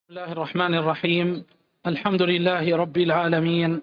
بسم الله الرحمن الرحيم. الحمد لله رب العالمين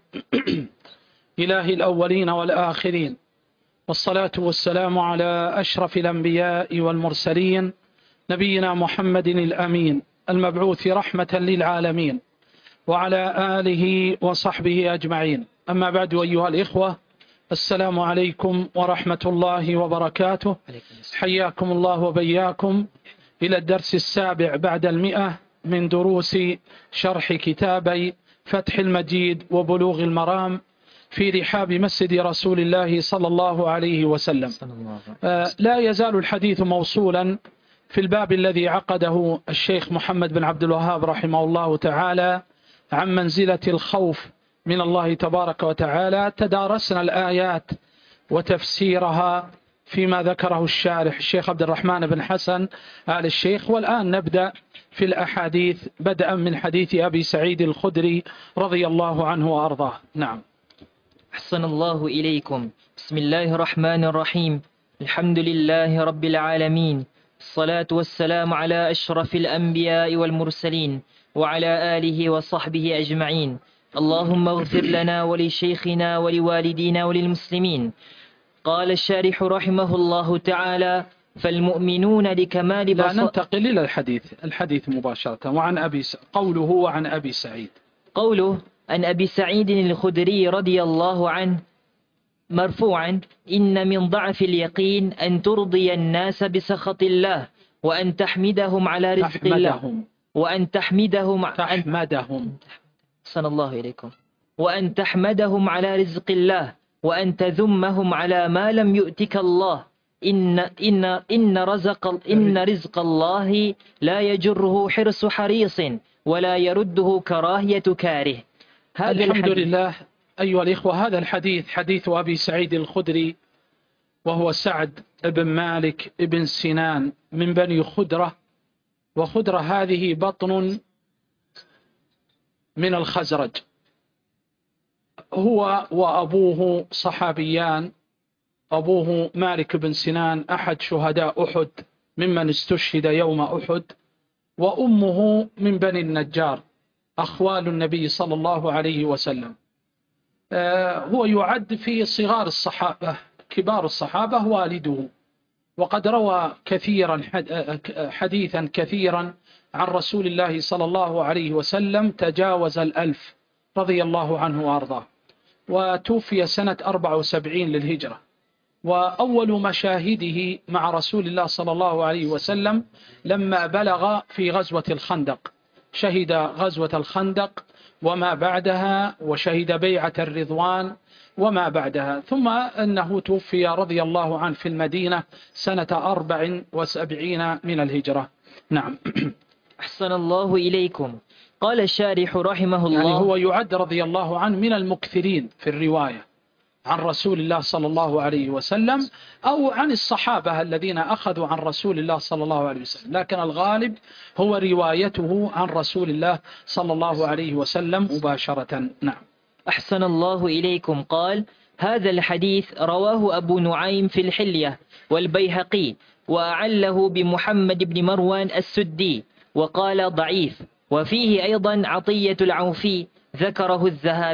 إله الأولين والآخرين، والصلاة والسلام على أشرف الأنبياء والمرسلين نبينا محمد الأمين المبعوث رحمة للعالمين وعلى آله وصحبه أجمعين. أما بعد، أيها الإخوة، السلام عليكم ورحمة الله وبركاته. حياكم الله وبياكم إلى الدرس السابع بعد 100 من دروس شرح كتابي فتح المجيد وبلوغ المرام في رحاب مسجد رسول الله صلى الله عليه وسلم. لا يزال الحديث موصولا في الباب الذي عقده الشيخ محمد بن عبد الوهاب رحمه الله تعالى عن منزلة الخوف من الله تبارك وتعالى. تدارسنا الآيات وتفسيرها فيما ذكره الشارح الشيخ عبد الرحمن بن حسن آل الشيخ، والآن نبدأ في الأحاديث بدءا من حديث أبي سعيد الخدري رضي الله عنه وأرضاه. نعم. أحسن الله إليكم. بسم الله الرحمن الرحيم. الحمد لله رب العالمين، الصلاة والسلام على أشرف الأنبياء والمرسلين وعلى آله وصحبه أجمعين. اللهم اغفر لنا ولشيخنا ولوالدينا وللمسلمين. قال الشارح رحمه الله تعالى: فالمؤمنون لكمال لا ننتقل إلى الحديث مباشرة. وعن قوله عن أبي سعيد، قوله عن أبي سعيد الخدري رضي الله عنه مرفوعا: إن من ضعف اليقين أن ترضي الناس بسخط الله وأن تحمدهم على رزق الله وأن تحمدهم صلى الله إليكم وأن تحمدهم على رزق الله وأن تذمهم على ما لم يؤتك الله. إن رزق الله لا يجره حرص حريص ولا يرده كراهية كاره. الحمد لله. أيها الإخوة، هذا الحديث حديث أبي سعيد الخدري، وهو سعد بن مالك بن سنان من بني خدرة، وخدرة هذه بطن من الخزرج. هو وأبوه صحابيان. أبوه مالك بن سنان أحد شهداء أحد ممن استشهد يوم أحد، وأمه من بني النجار أخوال النبي صلى الله عليه وسلم. هو يعد في صغار الصحابة. كبار الصحابة والده، وقد روى حديثا كثيرا عن رسول الله صلى الله عليه وسلم تجاوز 1000 رضي الله عنه وأرضاه، وتوفي سنة 74 للهجرة. وأول مشاهده مع رسول الله صلى الله عليه وسلم لما بلغ في غزوة الخندق، شهد غزوة الخندق وما بعدها، وشهد بيعة الرضوان وما بعدها، ثم أنه توفي رضي الله عنه في المدينة سنة 74 من الهجرة. نعم. أحسن الله إليكم. قال الشارح رحمه الله، يعني هو يعد رضي الله عنه من المكثرين في الرواية عن رسول الله صلى الله عليه وسلم، أو عن الصحابة الذين أخذوا عن رسول الله صلى الله عليه وسلم، لكن الغالب هو روايته عن رسول الله صلى الله عليه وسلم مباشرة. نعم. أحسن الله إليكم. قال: هذا الحديث رواه أبو نعيم في الحلية والبيهقي، وأعله بمحمد بن مروان السدي، وقال ضعيف. وفيه أيضا عطية العوفي ذكره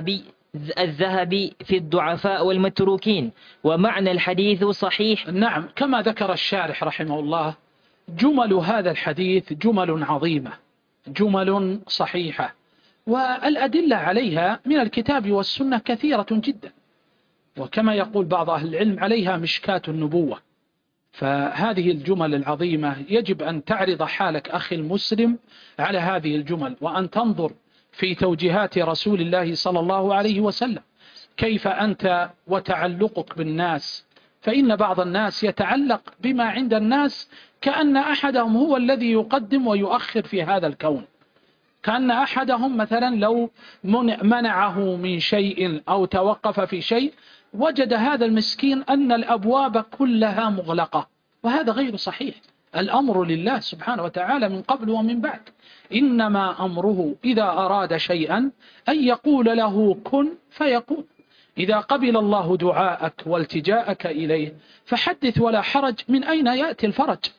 الذهبي في الضعفاء والمتروكين، ومعنى الحديث صحيح. نعم، كما ذكر الشارح رحمه الله، جمل هذا الحديث جمل عظيمة، جمل صحيحة، والأدلة عليها من الكتاب والسنة كثيرة جدا، وكما يقول بعض أهل العلم عليها مشكاة النبوة. فهذه الجمل العظيمة يجب أن تعرض حالك أخي المسلم على هذه الجمل، وأن تنظر في توجيهات رسول الله صلى الله عليه وسلم، كيف أنت وتعلقك بالناس. فإن بعض الناس يتعلق بما عند الناس كأن أحدهم هو الذي يقدم ويؤخر في هذا الكون، كأن أحدهم مثلا لو منعه من شيء أو توقف في شيء وجد هذا المسكين أن الأبواب كلها مغلقة، وهذا غير صحيح. الأمر لله سبحانه وتعالى من قبل ومن بعد. إنما أمره إذا أراد شيئا أن يقول له كن فيكون. إذا قبل الله دعاءك والتجاءك إليه فحدث ولا حرج. من أين يأتي الفرج؟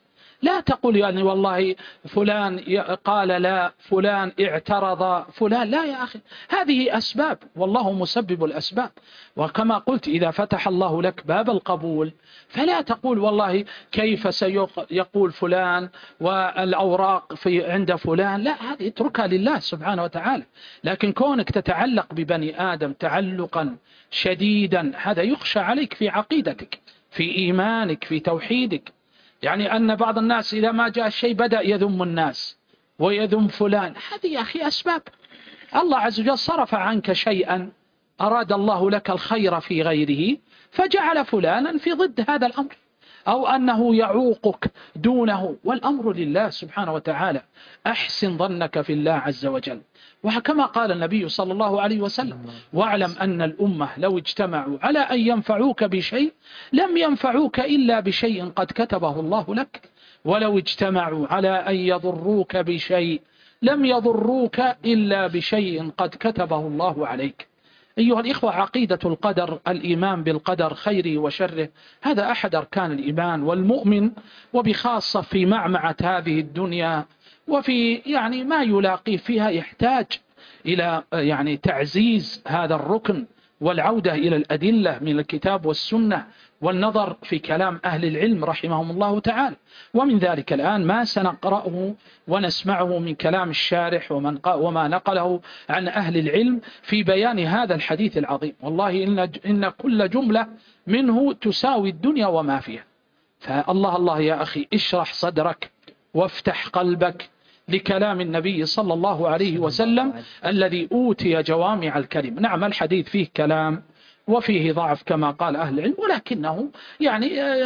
لا تقول يعني والله فلان قال لا، فلان اعترض، فلان لا يا أخي، هذه أسباب والله مسبب الأسباب. وكما قلت إذا فتح الله لك باب القبول فلا تقول والله كيف سيقول فلان والأوراق عند فلان، لا، هذه اتركها لله سبحانه وتعالى. لكن كونك تتعلق ببني آدم تعلقا شديدا هذا يخشى عليك في عقيدتك، في إيمانك، في توحيدك. يعني أن بعض الناس إذا ما جاء الشيء بدأ يذم الناس ويذم فلان، هذه يا أخي أسباب. الله عز وجل صرف عنك شيئا أراد الله لك الخير في غيره فجعل فلانا في ضد هذا الأمر، أو أنه يعوقك دونه، والأمر لله سبحانه وتعالى. أحسن ظنك في الله عز وجل. وكما قال النبي صلى الله عليه وسلم: واعلم أن الأمة لو اجتمعوا على أن ينفعوك بشيء لم ينفعوك إلا بشيء قد كتبه الله لك، ولو اجتمعوا على أن يضروك بشيء لم يضروك إلا بشيء قد كتبه الله عليك. أيها الإخوة، عقيدة القدر، الإيمان بالقدر خيره وشره، هذا أحد أركان الإيمان. والمؤمن وبخاصة في معمعة هذه الدنيا وفي يعني ما يلاقيه فيها يحتاج إلى يعني تعزيز هذا الركن والعودة إلى الأدلة من الكتاب والسنة والنظر في كلام أهل العلم رحمهم الله تعالى. ومن ذلك الآن ما سنقرأه ونسمعه من كلام الشارح وما نقله عن أهل العلم في بيان هذا الحديث العظيم. والله إن كل جملة منه تساوي الدنيا وما فيها. فالله الله يا أخي اشرح صدرك وافتح قلبك لكلام النبي صلى الله عليه وسلم الذي أوتي جوامع الكلم. نعم الحديث فيه كلام وفيه ضعف كما قال أهل العلم، ولكنه يعني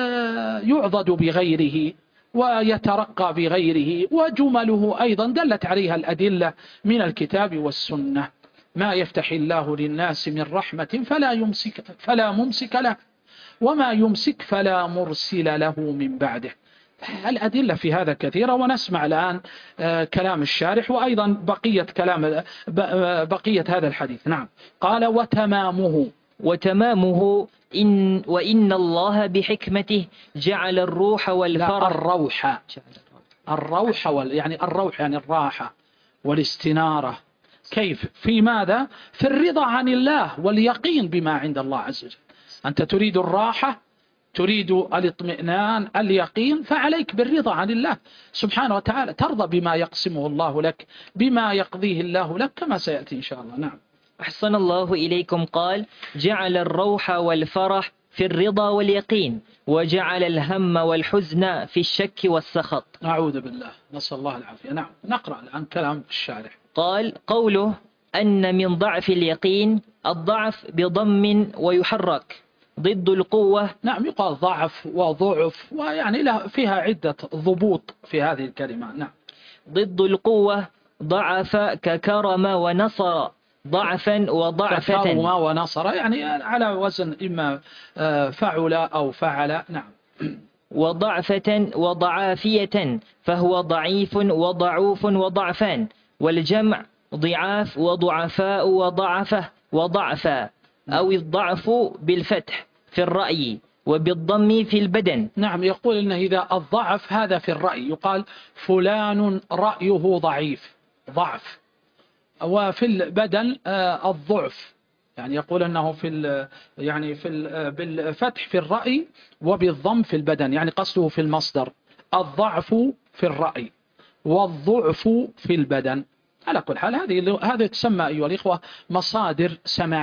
يعضد بغيره ويترقى بغيره، وجمله أيضا دلت عليها الأدلة من الكتاب والسنة. ما يفتح الله للناس من رحمة فلا ممسك له، وما يمسك فلا مرسل له من بعده. الأدلة في هذا كثيرة. ونسمع الآن كلام الشارح وأيضا بقية هذا الحديث. نعم. قال: وتمامه وإن الله بحكمته جعل الروح والفرح. الروح يعني الروح يعني الراحة والاستنارة. كيف؟ في ماذا؟ في الرضا عن الله واليقين بما عند الله عز وجل. أنت تريد الراحة، تريد الاطمئنان، اليقين، فعليك بالرضا عن الله سبحانه وتعالى، ترضى بما يقسمه الله لك، بما يقضيه الله لك، كما سيأتي إن شاء الله. نعم. أحسن الله إليكم. قال: جعل الروح والفرح في الرضا واليقين، وجعل الهم والحزن في الشك والسخط. أعوذ بالله، نسأل الله العافية. نعم. نقرأ الآن كلام الشارح. قال: قوله أن من ضعف اليقين الضعف بضم ويحرك ضد القوة. نعم، يقال ضعف وضعف، ويعني فيها عدة ضبوط في هذه الكلمة. نعم. ضد القوة ضعف ككرم ونصر، ضعفا وضعفة. ككرم ونصر يعني على وزن إما فعل أو فعل. نعم. وضعفة وضعافية، فهو ضعيف وضعوف وضعفان، والجمع ضعاف وضعفاء وضعفة وضعفا، أو الضعف بالفتح في الرأي وبالضم في البدن. نعم. يقول إن إذا الضعف هذا في الرأي يقال فلان رأيه ضعف، وفي البدن الضعف، يعني يقول أنه بالفتح في الرأي وبالضم في البدن، يعني قصده في المصدر الضعف في الرأي والضعف في البدن. على كل حال هذه تسمى أيها الإخوة مصادر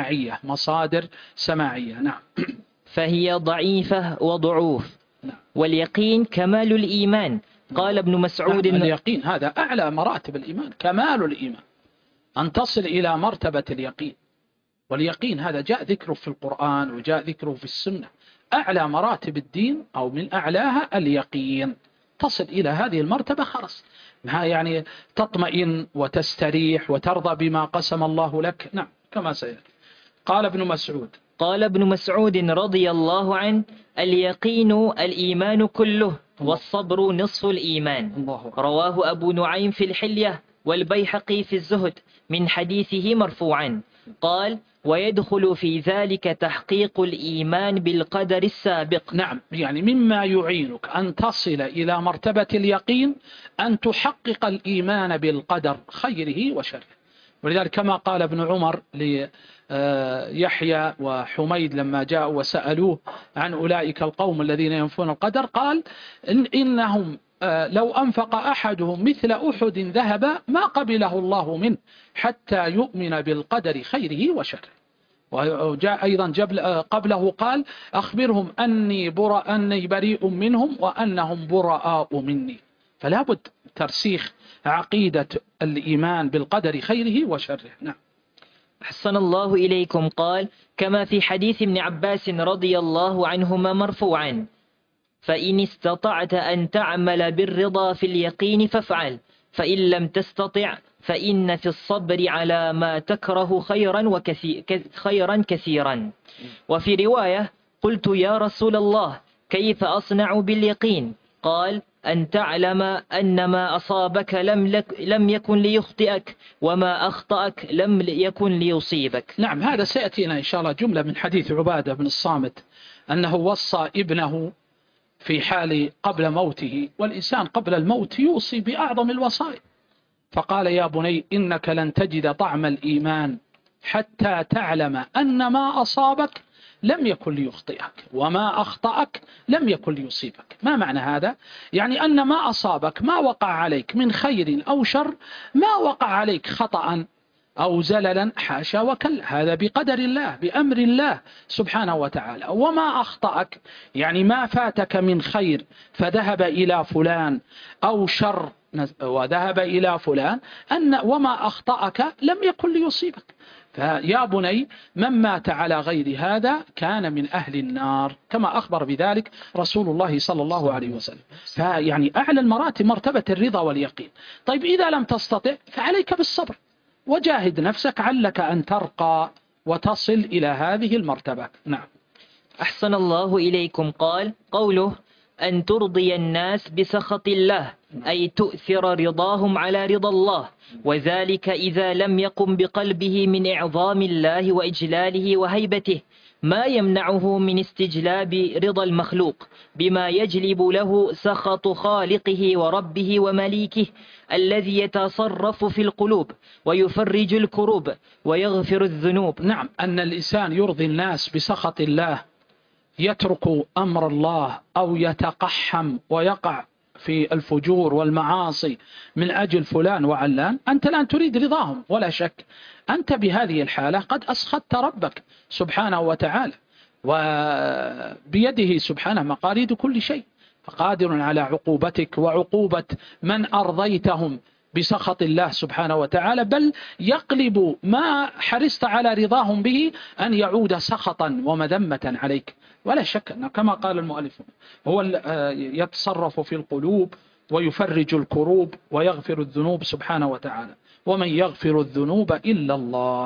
سماعية. نعم. فهي ضعيفة وضعوف. نعم. واليقين كمال الإيمان. قال ابن مسعود: اليقين هذا أعلى مراتب الإيمان، كمال الإيمان أن تصل إلى مرتبة اليقين. واليقين هذا جاء ذكره في القرآن وجاء ذكره في السنة. أعلى مراتب الدين أو من أعلاها اليقين. تصل إلى هذه المرتبة خلاص، يعني تطمئن وتستريح وترضى بما قسم الله لك. نعم، كما سيأتي. قال ابن مسعود رضي الله عنه: اليقين الإيمان كله، والصبر نصف الإيمان. رواه أبو نعيم في الحلية والبيحقي في الزهد من حديثه مرفوعا قال: ويدخل في ذلك تحقيق الإيمان بالقدر السابق. نعم، يعني مما يعينك أن تصل إلى مرتبة اليقين أن تحقق الإيمان بالقدر خيره وشره. ولذلك كما قال ابن عمر ليحيى وحميد لما جاءوا وسألوه عن أولئك القوم الذين ينفون القدر، قال إنهم لو أنفق أحدهم مثل أحد ذهب ما قبله الله منه حتى يؤمن بالقدر خيره وشره. وجاء أيضا قبله قال: أخبرهم أني بريء منهم وأنهم براء مني. فلا بد ترسيخ عقيدة الإيمان بالقدر خيره وشره. نعم. أحسن الله إليكم. قال: كما في حديث ابن عباس رضي الله عنهما مرفوعا: فإن استطعت أن تعمل بالرضا في اليقين فافعل، فإن لم تستطع فإن في الصبر على ما تكره خيرا كثيرا. وفي رواية: قلت يا رسول الله كيف أصنع باليقين؟ قال: أن تعلم أن ما أصابك لم يكن ليخطئك، وما أخطأك لم يكن ليصيبك. نعم، هذا سيأتينا إن شاء الله جملة من حديث عبادة بن الصامت أنه وصى ابنه في حال قبل موته، والإنسان قبل الموت يوصي بأعظم الوصايا، فقال: يا بني إنك لن تجد طعم الإيمان حتى تعلم أن ما أصابك لم يكن ليخطئك وما أخطأك لم يكن ليصيبك. ما معنى هذا؟ يعني أن ما أصابك، ما وقع عليك من خير أو شر، ما وقع عليك خطأ أو زللا، حاشا وكلا، هذا بقدر الله بأمر الله سبحانه وتعالى. وما أخطأك يعني ما فاتك من خير فذهب إلى فلان أو شر وذهب إلى فلان، وما أخطأك لم يكن ليصيبك. فيا بني من مات على غير هذا كان من أهل النار، كما أخبر بذلك رسول الله صلى الله عليه وسلم. فيعني أعلى المراتب مرتبة الرضا واليقين. طيب إذا لم تستطع فعليك بالصبر، وجاهد نفسك علك أن ترقى وتصل إلى هذه المرتبة. نعم. أحسن الله إليكم. قال: قوله أن ترضي الناس بسخط الله، أي تؤثر رضاهم على رضا الله، وذلك إذا لم يقم بقلبه من إعظام الله وإجلاله وهيبته ما يمنعه من استجلاب رضا المخلوق، بما يجلب له سخط خالقه وربه ومليكه الذي يتصرف في القلوب ويفرج الكروب ويغفر الذنوب. نعم، أن الإنسان يرضي الناس بسخط الله، يترك أمر الله أو يتقحم ويقع في الفجور والمعاصي من أجل فلان وعلان، أنت الآن تريد رضاهم ولا شك. أنت بهذه الحالة قد أسخطت ربك سبحانه وتعالى، وبيده سبحانه مقاليد كل شيء، فقادر على عقوبتك وعقوبة من أرضيتهم بسخط الله سبحانه وتعالى، بل يقلب ما حرصت على رضاهم به أن يعود سخطا ومذمة عليك. ولا شك أنه كما قال المؤلف هو يتصرف في القلوب ويفرج الكروب ويغفر الذنوب سبحانه وتعالى، ومن يغفر الذنوب إلا الله.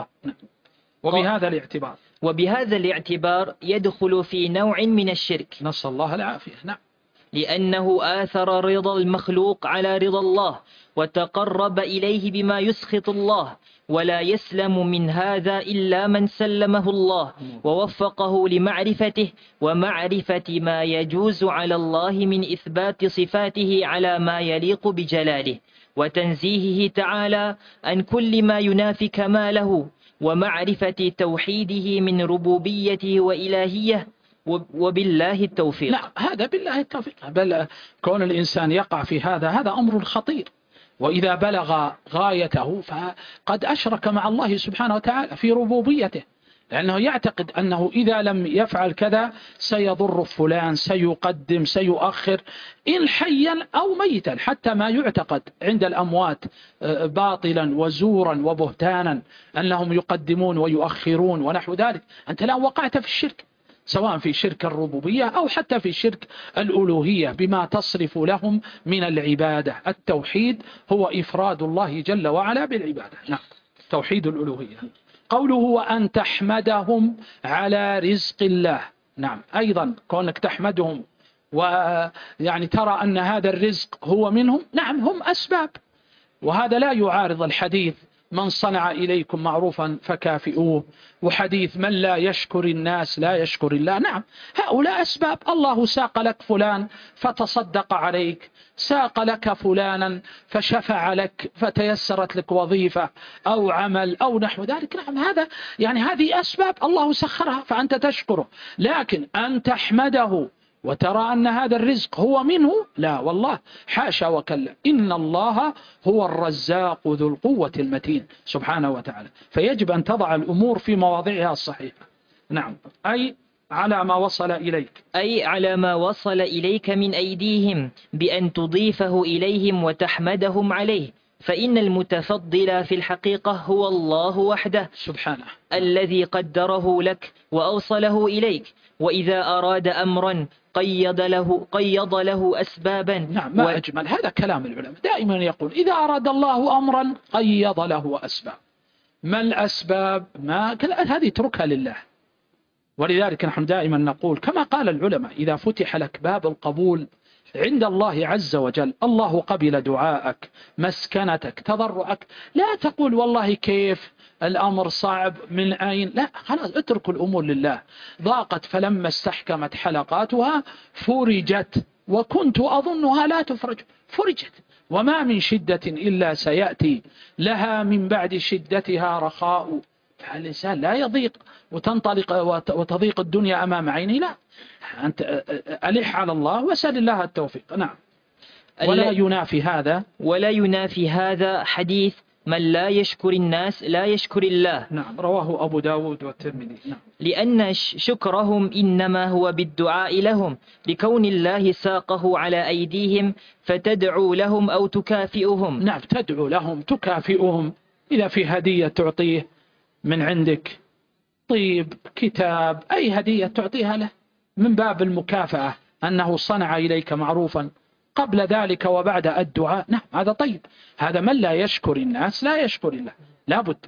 وبهذا الاعتبار يدخل في نوع من الشرك، نسأل الله العافية. نعم. لأنه آثر رضا المخلوق على رضا الله وتقرب إليه بما يسخط الله، ولا يسلم من هذا إلا من سلمه الله ووفقه لمعرفته ومعرفة ما يجوز على الله من إثبات صفاته على ما يليق بجلاله، وتنزيهه تعالى عن كل ما ينافي كماله، ومعرفة توحيده من ربوبيته وإلهية. وبالله التوفيق. لا، هذا بالله التوفيق، بل كون الإنسان يقع في هذا أمر خطير، وإذا بلغ غايته فقد أشرك مع الله سبحانه وتعالى في ربوبيته، لأنه يعتقد أنه إذا لم يفعل كذا سيضر فلان، سيقدم، سيؤخر، إن حيا أو ميتا، حتى ما يعتقد عند الأموات باطلا وزورا وبهتانا أنهم يقدمون ويؤخرون ونحو ذلك. أنت الآن وقعت في الشرك، سواء في شرك الربوبية أو حتى في شرك الألوهية بما تصرف لهم من العبادة. التوحيد هو إفراد الله جل وعلا بالعبادة. نعم، توحيد الألوهية. قوله وأن تحمدهم على رزق الله. نعم، أيضا كونك تحمدهم ويعني ترى أن هذا الرزق هو منهم. نعم، هم أسباب، وهذا لا يعارض الحديث من صنع إليكم معروفا فكافئوه، وحديث من لا يشكر الناس لا يشكر الله. نعم، هؤلاء أسباب. الله ساق لك فلان فتصدق عليك، ساق لك فلانا فشفع لك فتيسرت لك وظيفة أو عمل أو نحو ذلك. نعم، هذا يعني هذه أسباب الله سخرها فأنت تشكره. لكن أن تحمده وترى أن هذا الرزق هو منه، لا والله، حاشا وكلا. إن الله هو الرزاق ذو القوة المتين سبحانه وتعالى. فيجب أن تضع الأمور في مواضعها الصحيحة. نعم، أي على ما وصل إليك، أي على ما وصل إليك من أيديهم، بأن تضيفه إليهم وتحمدهم عليه، فإن المتفضل في الحقيقة هو الله وحده سبحانه الذي قدره لك وأوصله إليك. وإذا أراد أمرا قيض له أسبابا. نعم، ما أجمل هذا كلام العلماء. دائما يقول إذا أراد الله أمرا قيض له أسباب. ما الأسباب؟ ما هذه اتركها لله. ولذلك نحن دائما نقول كما قال العلماء: إذا فتح لك باب القبول عند الله عز وجل، الله قبل دعاءك، مسكنتك، تضرعك، لا تقول والله كيف الأمر صعب من أين. لا، خلاص، اترك الأمور لله. ضاقت فلما استحكمت حلقاتها فرجت، وكنت أظنها لا تفرج، فرجت. وما من شدة إلا سيأتي لها من بعد شدتها رخاء. فالإنسان لا يضيق وتنطلق وتضيق الدنيا أمام عينه، لا، أنت ألح على الله وسأل الله التوفيق. نعم. ولا ينافي هذا حديث من لا يشكر الناس لا يشكر الله. نعم، رواه أبو داود والترمذي. نعم. لأن شكرهم إنما هو بالدعاء لهم، لكون الله ساقه على أيديهم، فتدعو لهم أو تكافئهم. نعم، تدعو لهم تكافئهم. إذا في هدية تعطيه من عندك، طيب، كتاب، أي هدية تعطيها له من باب المكافأة، أنه صنع إليك معروفا قبل ذلك وبعد الدعاء. نعم، هذا طيب. هذا من لا يشكر الناس لا يشكر الله. لابد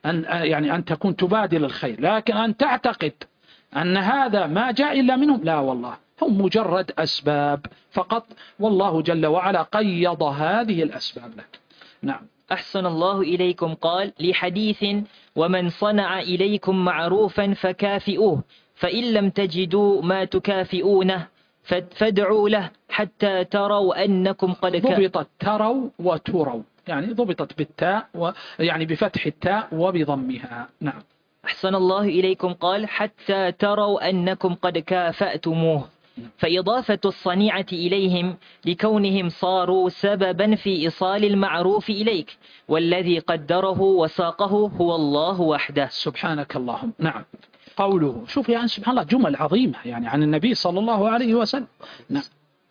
أن تكون تبادل الخير، لكن أن تعتقد أن هذا ما جاء إلا منهم، لا والله، هم مجرد أسباب فقط، والله جل وعلا قيض هذه الأسباب لك. نعم. أحسن الله إليكم. قال لحديث: ومن صنع إليكم معروفا فكافئوه، فإن لم تجدوا ما تكافئونه فادعوا له حتى تروا أنكم قد ضبطت تروا وتروا، يعني ضبطت بالتاء يعني بفتح التاء وبضمها. نعم. أحسن الله إليكم. قال: حتى تروا أنكم قد كافأتموه. فإضافة الصنيعة إليهم لكونهم صاروا سببا في إيصال المعروف إليك، والذي قدره وساقه هو الله وحده. سبحانك اللهم. نعم. قوله، شوف يعني سبحان الله، جمل عظيمة يعني عن النبي صلى الله عليه وسلم. نعم.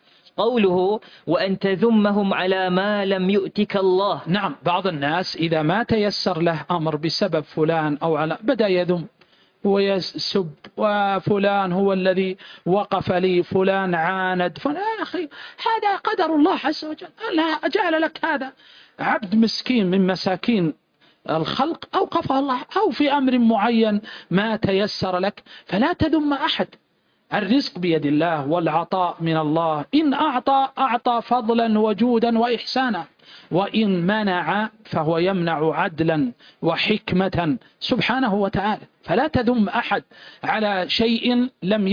قوله: وأن تذمهم على ما لم يؤتك الله. نعم، بعض الناس إذا ما تيسر له أمر بسبب فلان أو على بدأ يذم ويسب، وفلان هو الذي وقف لي، فلان عاند، يا أخي هذا قدر الله عز وجل. لا جعل لك هذا عبد مسكين من مساكين الخلق، أوقفه الله، أو في أمر معين ما تيسر لك، فلا تذم أحد. الرزق بيد الله والعطاء من الله. إن أعطى فضلا وجودا وإحسانا، وإن منع فهو يمنع عدلا وحكمة سبحانه وتعالى. فلا تذم أحد على شيء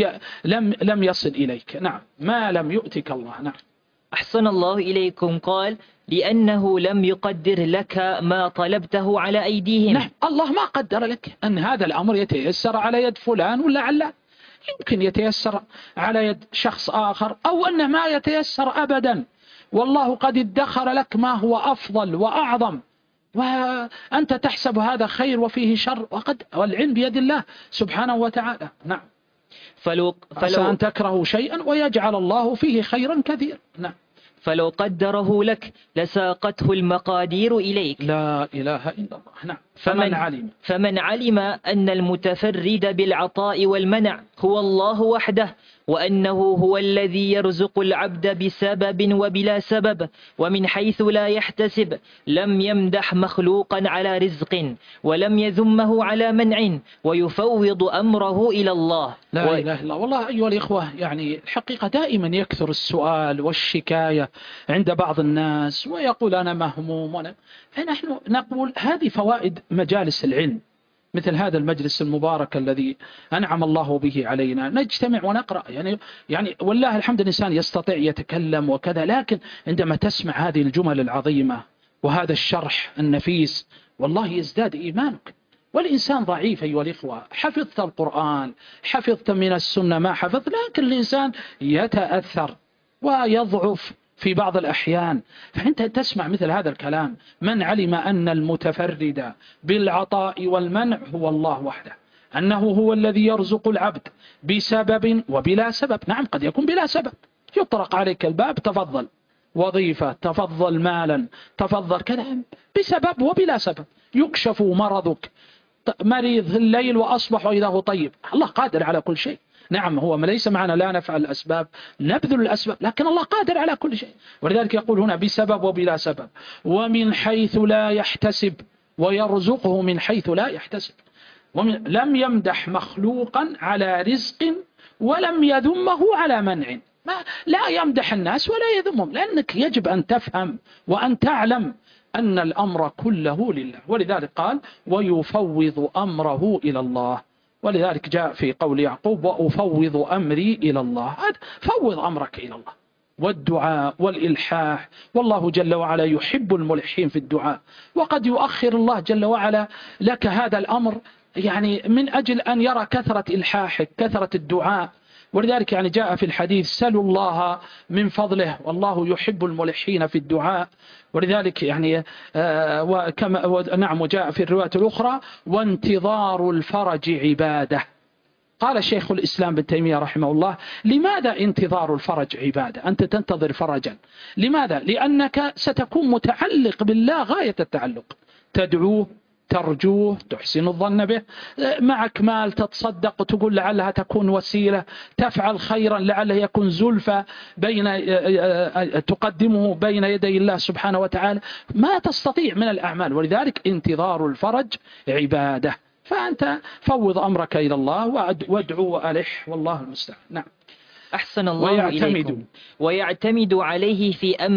لم يصل إليك. نعم، ما لم يؤتك الله. نعم. أحسن الله إليكم. قال: لأنه لم يقدر لك ما طلبته على أيديهم. نعم، الله ما قدر لك أن هذا الأمر يتيسر على يد فلان ولا علان. يمكن يتيسر على يد شخص آخر، أو أن ما يتيسر أبدا، والله قد ادخر لك ما هو أفضل وأعظم، وأنت تحسب هذا خير وفيه شر، والعلم بيد الله سبحانه وتعالى. نعم. عسى أن تكرهوا شيئا ويجعل الله فيه خيرا كثيرا. نعم. فلو قدره لك لساقته المقادير إليك. لا إله إلا الله. نعم. فمن علم أن المتفرد بالعطاء والمنع هو الله وحده، وأنه هو الذي يرزق العبد بسبب وبلا سبب ومن حيث لا يحتسب، لم يمدح مخلوقا على رزق ولم يذمه على منع، ويفوض أمره إلى الله. لا إله إلا الله. والله أيها الإخوة، يعني الحقيقة دائما يكثر السؤال والشكاية عند بعض الناس، ويقول أنا مهموم فنحن نقول هذه فوائد مجالس العلم، مثل هذا المجلس المبارك الذي أنعم الله به علينا، نجتمع ونقرأ. يعني والله الحمد الإنسان يستطيع يتكلم وكذا، لكن عندما تسمع هذه الجمل العظيمة وهذا الشرح النفيس والله يزداد إيمانك. والإنسان ضعيف أيها الإخوة، حفظت القرآن، حفظت من السنة ما حفظت، لكن الإنسان يتأثر ويضعف في بعض الأحيان. فأنت تسمع مثل هذا الكلام: من علم أن المتفرد بالعطاء والمنع هو الله وحده، أنه هو الذي يرزق العبد بسبب وبلا سبب. نعم، قد يكون بلا سبب، يطرق عليك الباب، تفضل وظيفة، تفضل مالا، تفضل كذا، بسبب وبلا سبب. يكشف مرضك، مريض الليل وأصبح وإذا هو طيب. الله قادر على كل شيء. نعم، هو ليس معنا لا نفعل الأسباب، نبذل الأسباب، لكن الله قادر على كل شيء. ولذلك يقول هنا بسبب وبلا سبب ومن حيث لا يحتسب، ويرزقه من حيث لا يحتسب. لم يمدح مخلوقا على رزق ولم يذمه على منع. لا يمدح الناس ولا يذمهم، لأنك يجب أن تفهم وأن تعلم أن الأمر كله لله. ولذلك قال ويفوض أمره إلى الله. ولذلك جاء في قول يعقوب وأفوض أمري إلى الله. فوض أمرك إلى الله، والدعاء والإلحاح، والله جل وعلا يحب الملحين في الدعاء. وقد يؤخر الله جل وعلا لك هذا الأمر يعني من أجل أن يرى كثرة إلحاحك، كثرة الدعاء. ولذلك يعني جاء في الحديث سلوا الله من فضله والله يحب الملحين في الدعاء. ولذلك يعني نعم، وجاء في الرواية الأخرى وانتظار الفرج عبادة. قال شيخ الإسلام ابن تيمية رحمه الله: لماذا انتظار الفرج عبادة؟ أنت تنتظر فرجا، لماذا؟ لأنك ستكون متعلق بالله غاية التعلق، تدعوه، ترجوه، تحسن الظن به، معك مال تتصدق وتقول لعلها تكون وسيلة، تفعل خيرا لعله يكون زلفة تقدمه بين يدي الله سبحانه وتعالى، ما تستطيع من الأعمال. ولذلك انتظار الفرج عبادة. فأنت فوض أمرك إلى الله وادعو وألح، والله المستعان. نعم. أحسن الله إليكم. ويعتمد عليه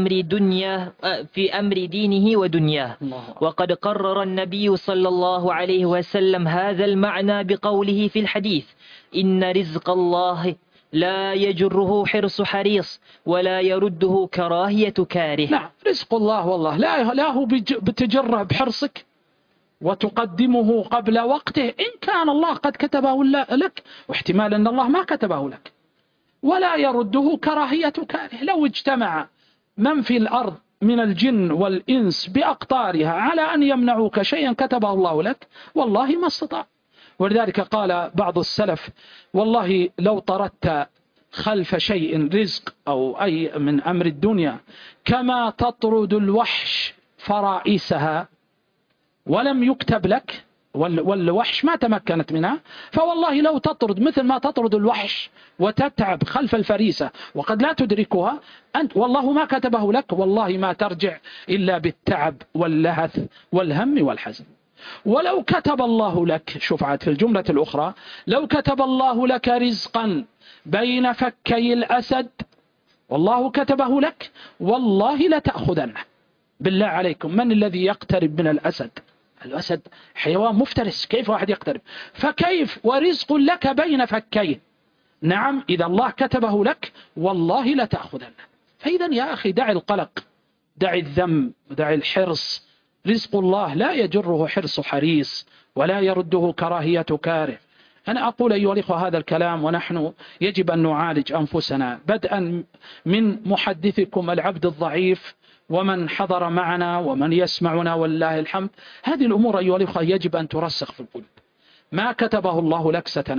في أمر دينه ودنياه. وقد قرر النبي صلى الله عليه وسلم هذا المعنى بقوله في الحديث: إن رزق الله لا يجره حرص حريص ولا يرده كراهية كاره. نعم، رزق الله والله لا هو بتجره بحرصك وتقدمه قبل وقته، إن كان الله قد كتبه لك، واحتمال أن الله ما كتبه لك. ولا يرده كراهية كاره. لو اجتمع من في الأرض من الجن والإنس بأقطارها على أن يمنعوك شيئا كتبه الله لك، والله ما استطاع. ولذلك قال بعض السلف: والله لو طردت خلف شيء رزق أو أي من أمر الدنيا كما تطرد الوحش فرائسها ولم يكتب لك، والوحش ما تمكنت منها، فوالله لو تطرد مثل ما تطرد الوحش وتتعب خلف الفريسة وقد لا تدركها أنت، والله ما كتبه لك، والله ما ترجع إلا بالتعب واللهث والهم والحزن. ولو كتب الله لك، شوف عاد في الجملة الأخرى: لو كتب الله لك رزقا بين فكي الأسد، والله كتبه لك، والله لتأخذنه. بالله عليكم، من الذي يقترب من الأسد؟ الأسد حيوان مفترس، كيف واحد يقترب؟ فكيف ورزق لك بين فكيه؟ نعم، إذا الله كتبه لك والله لتأخذنه. فإذا يا أخي دع القلق، دع الذم، دع الحرص. رزق الله لا يجره حرص حريص ولا يرده كراهية كاره. أنا أقول أيها الإخوة هذا الكلام ونحن يجب أن نعالج أنفسنا، بدءا من محدثكم العبد الضعيف ومن حضر معنا ومن يسمعنا والله الحمد. هذه الأمور أيها الأخوة يجب أن ترسخ في القلوب. ما كتبه الله لك ستناله،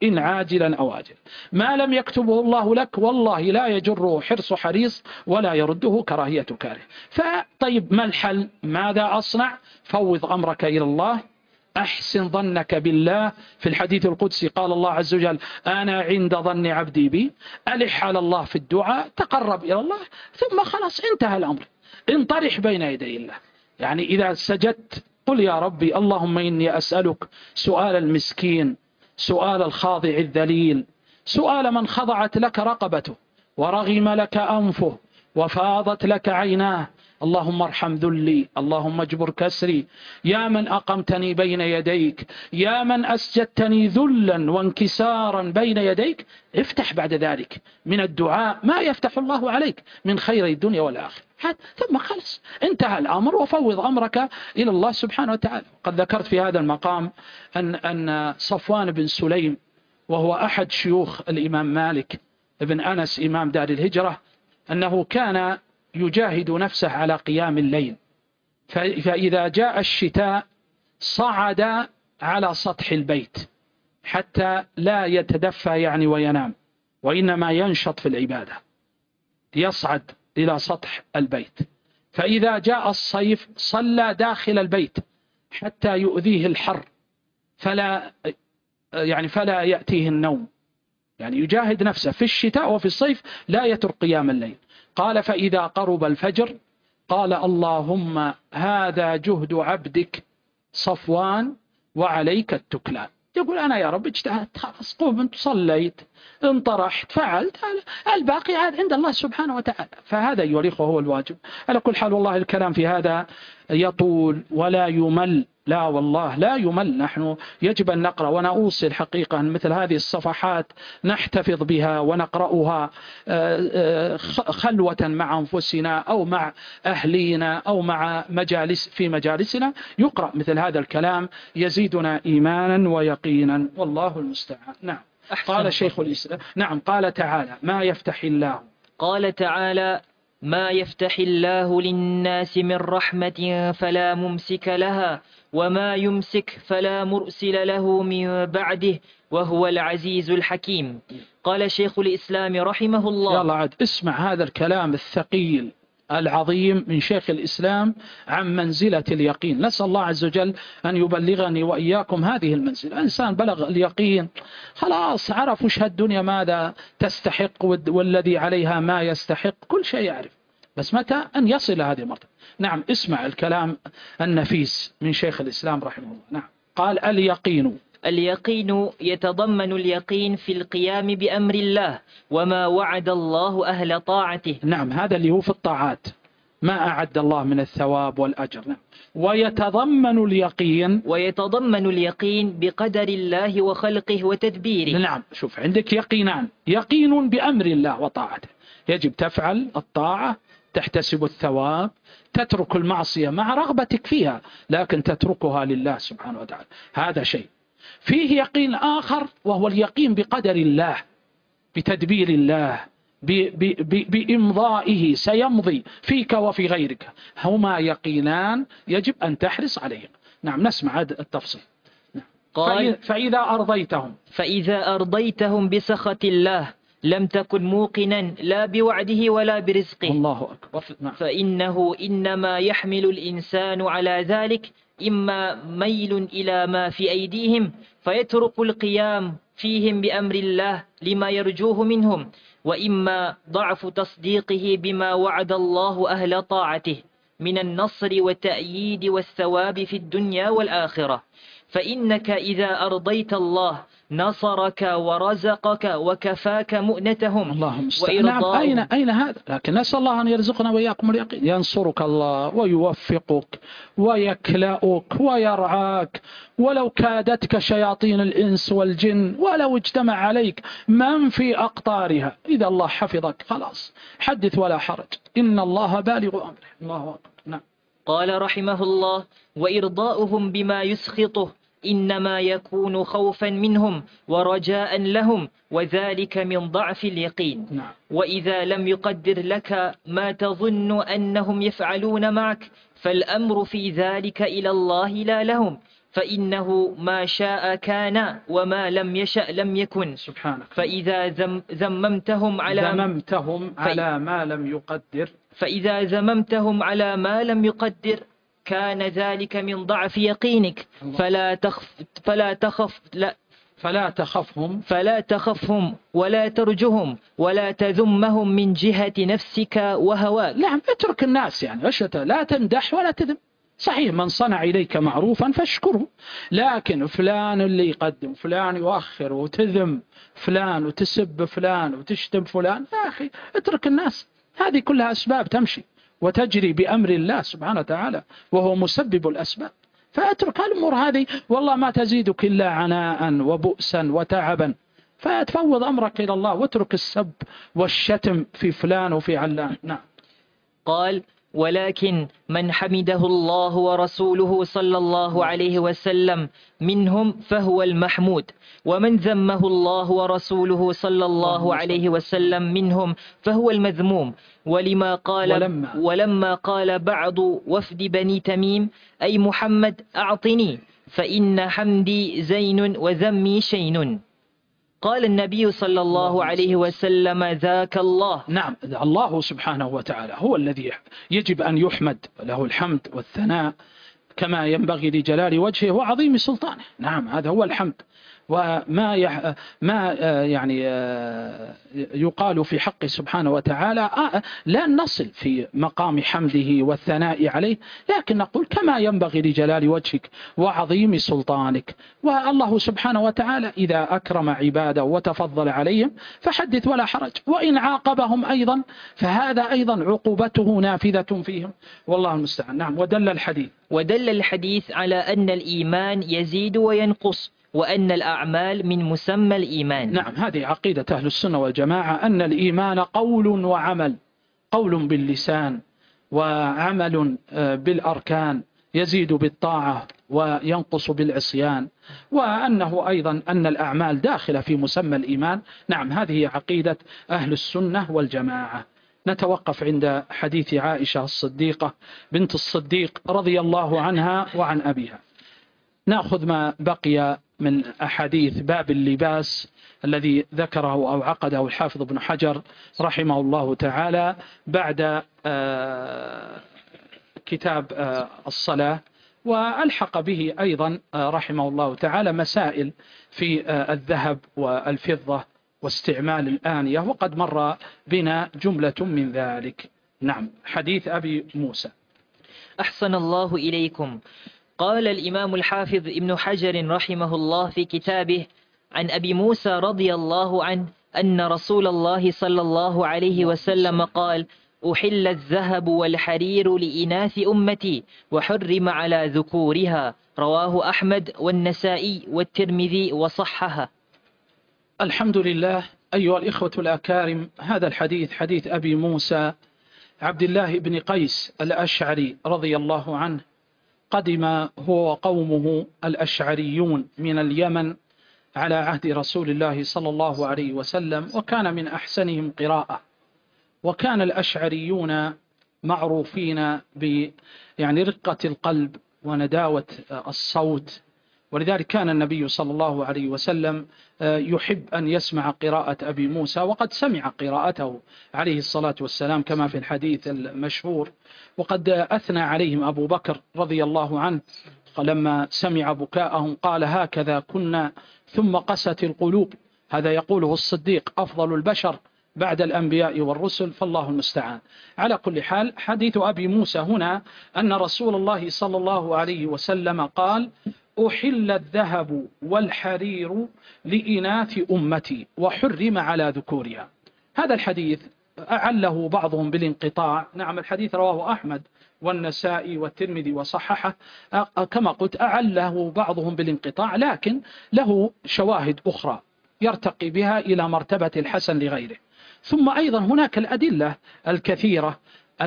إن عاجلا أو آجلا. ما لم يكتبه الله لك والله لا يجره حرص حريص ولا يرده كراهية كاره. فطيب ما الحل؟ ماذا أصنع؟ فوض أمرك إلى الله، أحسن ظنك بالله. في الحديث القدسي قال الله عز وجل: أنا عند ظن عبدي بي. ألح على الله في الدعاء، تقرب إلى الله، ثم خلاص انتهى الأمر. انطرح بين يدي الله. يعني إذا سجدت قل: يا ربي اللهم إني أسألك سؤال المسكين، سؤال الخاضع الذليل، سؤال من خضعت لك رقبته ورغم لك أنفه وفاضت لك عيناه. اللهم ارحم ذلي، اللهم اجبر كسري، يا من أقمتني بين يديك، يا من أسجدتني ذلا وانكسارا بين يديك. افتح بعد ذلك من الدعاء ما يفتح الله عليك من خير الدنيا والآخرة، ثم خلص انتهى الأمر، وفوض أمرك إلى الله سبحانه وتعالى. قد ذكرت في هذا المقام أن صفوان بن سليم، وهو أحد شيوخ الإمام مالك بن أنس إمام دار الهجرة، أنه كان يجاهد نفسه على قيام الليل، فإذا جاء الشتاء صعد على سطح البيت حتى لا يتدفى يعني وينام، وإنما ينشط في العبادة، يصعد إلى سطح البيت. فإذا جاء الصيف صلى داخل البيت حتى يؤذيه الحر فلا يأتيه النوم. يعني يجاهد نفسه في الشتاء وفي الصيف، لا يترك قيام الليل. قال: فإذا قرب الفجر قال: اللهم هذا جهد عبدك صفوان وعليك التكلان. يقول: أنا يا رب اجتهدت، خلاص قمت صليت انطرحت فعلت، الباقي عاد عند الله سبحانه وتعالى. فهذا يوريخه هو الواجب. على كل حال والله الكلام في هذا يطول ولا يمل، لا والله لا يمل. نحن يجب أن نقرأ، وأنا أوصي الحقيقة أن مثل هذه الصفحات نحتفظ بها ونقرأها خلوة مع أنفسنا أو مع أهلينا أو مع في مجالسنا. يقرأ مثل هذا الكلام يزيدنا إيمانا ويقينا، والله المستعان. نعم. قال شيخ الإسلام. نعم. قال تعالى: ما يفتح الله. قال تعالى: ما يفتح الله للناس من رحمة فلا ممسك لها وما يمسك فلا مرسل له من بعده وهو العزيز الحكيم. قال شيخ الإسلام رحمه الله. يلا عاد اسمع هذا الكلام الثقيل العظيم من شيخ الإسلام عن منزلة اليقين. نسأل الله عز وجل أن يبلغني وإياكم هذه المنزلة. إنسان بلغ اليقين خلاص، عرف وش هالدنيا ماذا تستحق والذي عليها ما يستحق، كل شيء يعرف، بس متى أن يصل هذه المرتبة. نعم. اسمع الكلام النفيس من شيخ الإسلام رحمه الله. نعم. قال: اليقين يتضمن اليقين في القيام بأمر الله وما وعد الله أهل طاعته. نعم. هذا اللي هو في الطاعات ما أعد الله من الثواب والأجر. نعم. ويتضمن اليقين بقدر الله وخلقه وتدبيره. نعم. شوف، عندك يقينان: يقين بأمر الله وطاعته، يجب تفعل الطاعة تحتسب الثواب، تترك المعصية مع رغبتك فيها لكن تتركها لله سبحانه وتعالى، هذا شيء. فيه يقين آخر وهو اليقين بقدر الله، بتدبير الله، بإمضائه، سيمضي فيك وفي غيرك. هما يقينان يجب أن تحرص عليهم. نعم. نسمع هذا التفصيل. قال: فإذا أرضيتهم بسخط الله لم تكن موقنا لا بوعده ولا برزقه. الله أكبر. نعم. فإنه إنما يحمل الإنسان على ذلك إما ميل إلى ما في أيديهم فيترك القيام فيهم بأمر الله لما يرجوه منهم، وإما ضعف تصديقه بما وعد الله أهل طاعته من النصر والتأييد والثواب في الدنيا والآخرة. فإنك إذا أرضيت الله نصرك ورزقك وكفاك مؤنتهم. اللهم نعم. أين هذا؟ لكن نسأل الله أن يرزقنا وإياكم اليقين. ينصرك الله ويوفقك ويكلأك ويرعاك، ولو كادتك شياطين الإنس والجن ولو اجتمع عليك من في أقطارها، إذا الله حفظك خلاص حدث ولا حرج، إن الله بالغ أمره. الله أكبر. نعم. قال رحمه الله: وإرضاؤهم بما يسخطه إنما يكون خوفا منهم ورجاء لهم، وذلك من ضعف اليقين. نعم. وإذا لم يقدر لك ما تظن أنهم يفعلون معك فالأمر في ذلك إلى الله لا لهم، فإنه ما شاء كان وما لم يشأ لم يكن. سبحانك. فإذا ذممتهم على ما لم يقدر فإذا ذممتهم على ما لم يقدر كان ذلك من ضعف يقينك. فلا تخفهم ولا ترجهم ولا تذمهم من جهة نفسك وهواك. نعم، اترك الناس، يعني لا تمدح ولا تذم. صحيح من صنع إليك معروفا فاشكره، لكن فلان اللي يقدم، فلان يؤخر، وتذم فلان وتسب فلان وتشتم فلان، يا أخي اترك الناس. هذه كلها أسباب تمشي وتجري بأمر الله سبحانه وتعالى، وهو مسبب الأسباب. فأترك الأمور هذه، والله ما تزيدك إلا عناء وبؤسا وتعبا. فتفوض أمرك إلى الله واترك السب والشتم في فلان وفي علان. نعم. قال: ولكن من حمده الله ورسوله صلى الله عليه وسلم منهم فهو المحمود، ومن ذمه الله ورسوله صلى الله عليه وسلم منهم فهو المذموم. ولما قال بعض وفد بني تميم: أي محمد أعطني، فإن حمدي زين وذمي شين، قال النبي صلى الله عليه وسلم: ذاك الله. نعم، الله سبحانه وتعالى هو الذي يجب أن يحمد، له الحمد والثناء كما ينبغي لجلال وجهه وعظيم سلطانه. نعم، هذا هو الحمد. وما يعني يقال في حقه سبحانه وتعالى لا نصل في مقام حمده والثناء عليه، لكن نقول كما ينبغي لجلال وجهك وعظيم سلطانك. والله سبحانه وتعالى إذا أكرم عباده وتفضل عليهم فحدث ولا حرج، وإن عاقبهم أيضا فهذا أيضا عقوبته نافذة فيهم، والله المستعان. نعم. ودل الحديث على أن الإيمان يزيد وينقص، وأن الأعمال من مسمى الإيمان. نعم، هذه عقيدة أهل السنة والجماعة، أن الإيمان قول وعمل، قول باللسان وعمل بالأركان، يزيد بالطاعة وينقص بالعصيان، وأنه أيضا أن الأعمال داخلة في مسمى الإيمان. نعم، هذه عقيدة أهل السنة والجماعة. نتوقف عند حديث عائشة الصديقة بنت الصديق رضي الله عنها وعن أبيها. نأخذ ما بقي من أحاديث باب اللباس الذي ذكره أو عقده الحافظ ابن حجر رحمه الله تعالى بعد كتاب الصلاة، وألحق به أيضا رحمه الله تعالى مسائل في الذهب والفضة واستعمال الآنية، وقد مر بنا جملة من ذلك. نعم. حديث أبي موسى. أحسن الله إليكم. قال الإمام الحافظ ابن حجر رحمه الله في كتابه عن أبي موسى رضي الله عنه أن رسول الله صلى الله عليه وسلم قال: أحل الذهب والحرير لإناث أمتي وحرم على ذكورها، رواه أحمد والنسائي والترمذي وصححه. الحمد لله. أيها الإخوة الأكارم، هذا الحديث حديث أبي موسى عبد الله بن قيس الأشعري رضي الله عنه. قدم هو وقومه الأشعريون من اليمن على عهد رسول الله صلى الله عليه وسلم، وكان من أحسنهم قراءة. وكان الأشعريون معروفين يعني رقة القلب ونداوة الصوت، ولذلك كان النبي صلى الله عليه وسلم يحب أن يسمع قراءة أبي موسى، وقد سمع قراءته عليه الصلاة والسلام كما في الحديث المشهور. وقد أثنى عليهم أبو بكر رضي الله عنه لما سمع بكاءهم قال: هكذا كنا ثم قست القلوب. هذا يقوله الصديق أفضل البشر بعد الأنبياء والرسل، فالله المستعان. على كل حال، حديث أبي موسى هنا أن رسول الله صلى الله عليه وسلم قال: أحل الذهب والحرير لإناث أمتي وحرم على ذكورها. هذا الحديث أعله بعضهم بالانقطاع. نعم، الحديث رواه أحمد والنسائي والترمذي وصححه، كما قلت أعله بعضهم بالانقطاع، لكن له شواهد أخرى يرتقي بها إلى مرتبة الحسن لغيره. ثم أيضا هناك الأدلة الكثيرة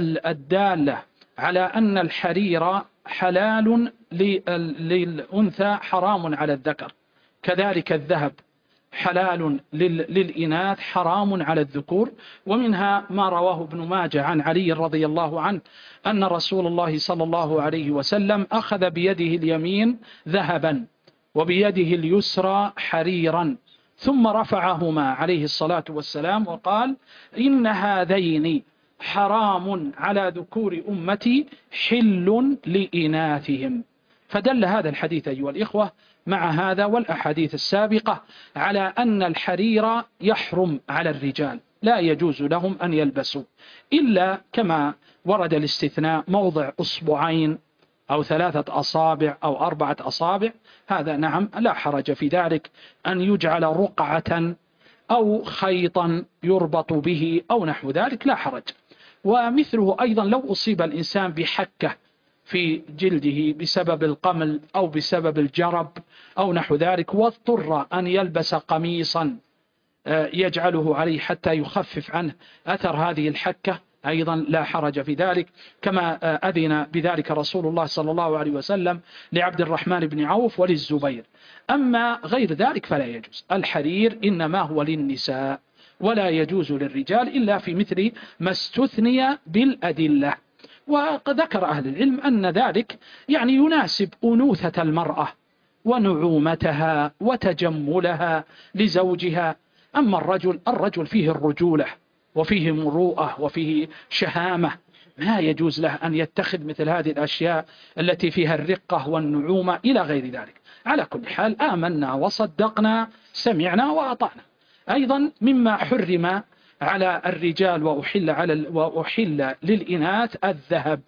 الدالة على أن الحرير حلال للأنثى حرام على الذكر، كذلك الذهب حلال للإناث حرام على الذكور. ومنها ما رواه ابن ماجه عن علي رضي الله عنه أن رسول الله صلى الله عليه وسلم أخذ بيده اليمين ذهبا وبيده اليسرى حريرا، ثم رفعهما عليه الصلاة والسلام وقال: إن هذين حرام على ذكور أمتي حل لإناثهم. فدل هذا الحديث أيها الإخوة مع هذا والأحاديث السابقة على أن الحرير يحرم على الرجال، لا يجوز لهم أن يلبسوا إلا كما ورد الاستثناء موضع أصبعين أو 3 أصابع أو 4 أصابع، هذا نعم لا حرج في ذلك، أن يجعل رقعة أو خيطا يربط به أو نحو ذلك لا حرج. ومثله أيضا لو أصيب الإنسان بحكة في جلده بسبب القمل أو بسبب الجرب أو نحو ذلك، واضطر أن يلبس قميصا يجعله عليه حتى يخفف عنه أثر هذه الحكة، أيضا لا حرج في ذلك، كما أذن بذلك رسول الله صلى الله عليه وسلم لعبد الرحمن بن عوف وللزبير. أما غير ذلك فلا يجوز. الحرير إنما هو للنساء ولا يجوز للرجال إلا في مثل ما استثني بالأدلة. وقد ذكر أهل العلم أن ذلك يعني يناسب أنوثة المرأة ونعومتها وتجملها لزوجها. أما الرجل فيه الرجولة وفيه مروءة وفيه شهامة، ما يجوز له أن يتخذ مثل هذه الأشياء التي فيها الرقة والنعومة إلى غير ذلك. على كل حال آمنا وصدقنا، سمعنا وأطعنا. أيضا مما حرم على الرجال وأحل للإناث الذهب،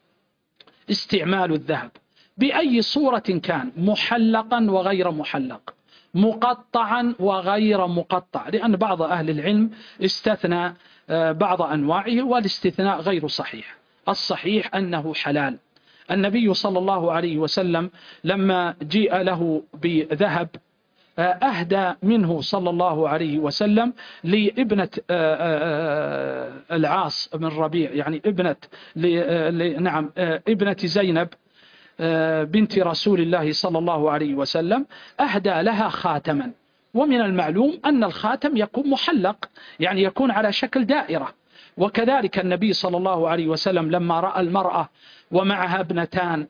استعمال الذهب بأي صورة كان، محلقا وغير محلق، مقطعا وغير مقطع، لأن بعض أهل العلم استثنى بعض أنواعه والاستثناء غير صحيح. الصحيح أنه حلال. النبي صلى الله عليه وسلم لما جيء له بذهب أهدى منه صلى الله عليه وسلم لابنة العاص بن ربيع، يعني ابنة زينب بنت رسول الله صلى الله عليه وسلم، أهدى لها خاتما. ومن المعلوم أن الخاتم يكون محلق، يعني يكون على شكل دائرة. وكذلك النبي صلى الله عليه وسلم لما رأى المرأة ومعها ابنتان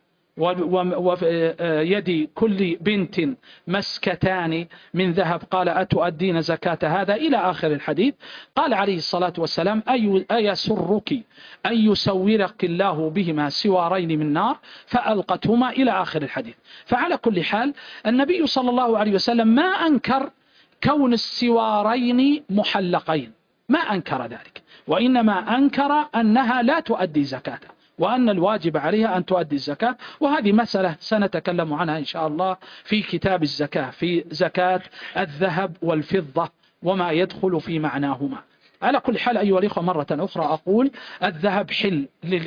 ويد كل بنت مسكتان من ذهب قال: أتؤدين زكاة هذا؟ إلى آخر الحديث. قال عليه الصلاة والسلام: أيسرك أن يسورك الله بهما سوارين من نار؟ فألقتهما إلى آخر الحديث. فعلى كل حال النبي صلى الله عليه وسلم ما أنكر كون السوارين محلقين، ما أنكر ذلك، وإنما أنكر أنها لا تؤدي زكاة، وأن الواجب عليها أن تؤدي الزكاة. وهذه مسألة سنتكلم عنها إن شاء الله في كتاب الزكاة، في زكاة الذهب والفضة وما يدخل في معناهما. على كل حال أيها الأخوة مرة أخرى أقول: الذهب حل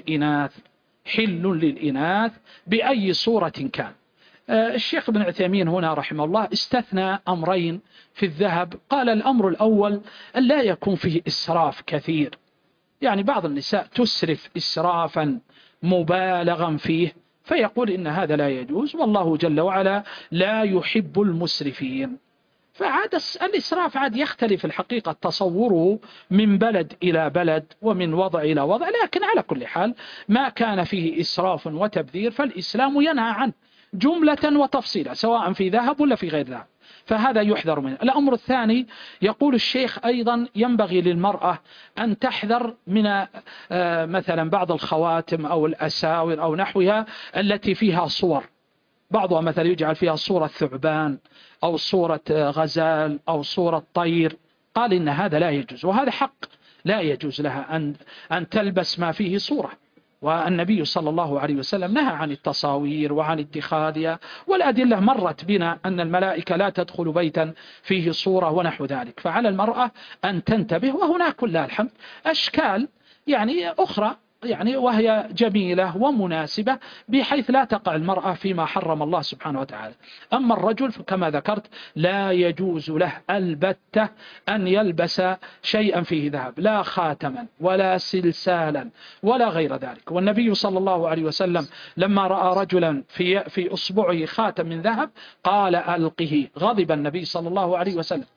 للإناث بأي صورة كان. الشيخ ابن عثيمين هنا رحمه الله استثنى أمرين في الذهب. قال: الأمر الأول أن لا يكون فيه إسراف كثير، يعني بعض النساء تسرف إسرافا مبالغا فيه، فيقول إن هذا لا يجوز، والله جل وعلا لا يحب المسرفين. فعاد الإسراف عاد يختلف الحقيقة تصوره من بلد إلى بلد ومن وضع إلى وضع، لكن على كل حال ما كان فيه إسراف وتبذير فالإسلام ينهى عنه جملة وتفصيلا، سواء في ذهب ولا في غير ذهب، فهذا يحذر منه. الأمر الثاني يقول الشيخ أيضا: ينبغي للمرأة أن تحذر من مثلا بعض الخواتم أو الأساور أو نحوها التي فيها صور، بعضها مثلا يجعل فيها صورة ثعبان أو صورة غزال أو صورة طير. قال إن هذا لا يجوز، وهذا حق، لا يجوز لها أن تلبس ما فيه صورة. والنبي صلى الله عليه وسلم نهى عن التصاوير وعن اتخاذها، والأدلة مرت بنا أن الملائكة لا تدخل بيتا فيه صورة ونحو ذلك. فعلى المرأة أن تنتبه. وهناك كلها الحمد أشكال يعني أخرى يعني وهي جميلة ومناسبة بحيث لا تقع المرأة فيما حرم الله سبحانه وتعالى. أما الرجل كما ذكرت لا يجوز له البتة أن يلبس شيئا فيه ذهب، لا خاتما ولا سلسالا ولا غير ذلك. والنبي صلى الله عليه وسلم لما رأى رجلا في أصبعه خاتم من ذهب قال: ألقه. غضب النبي صلى الله عليه وسلم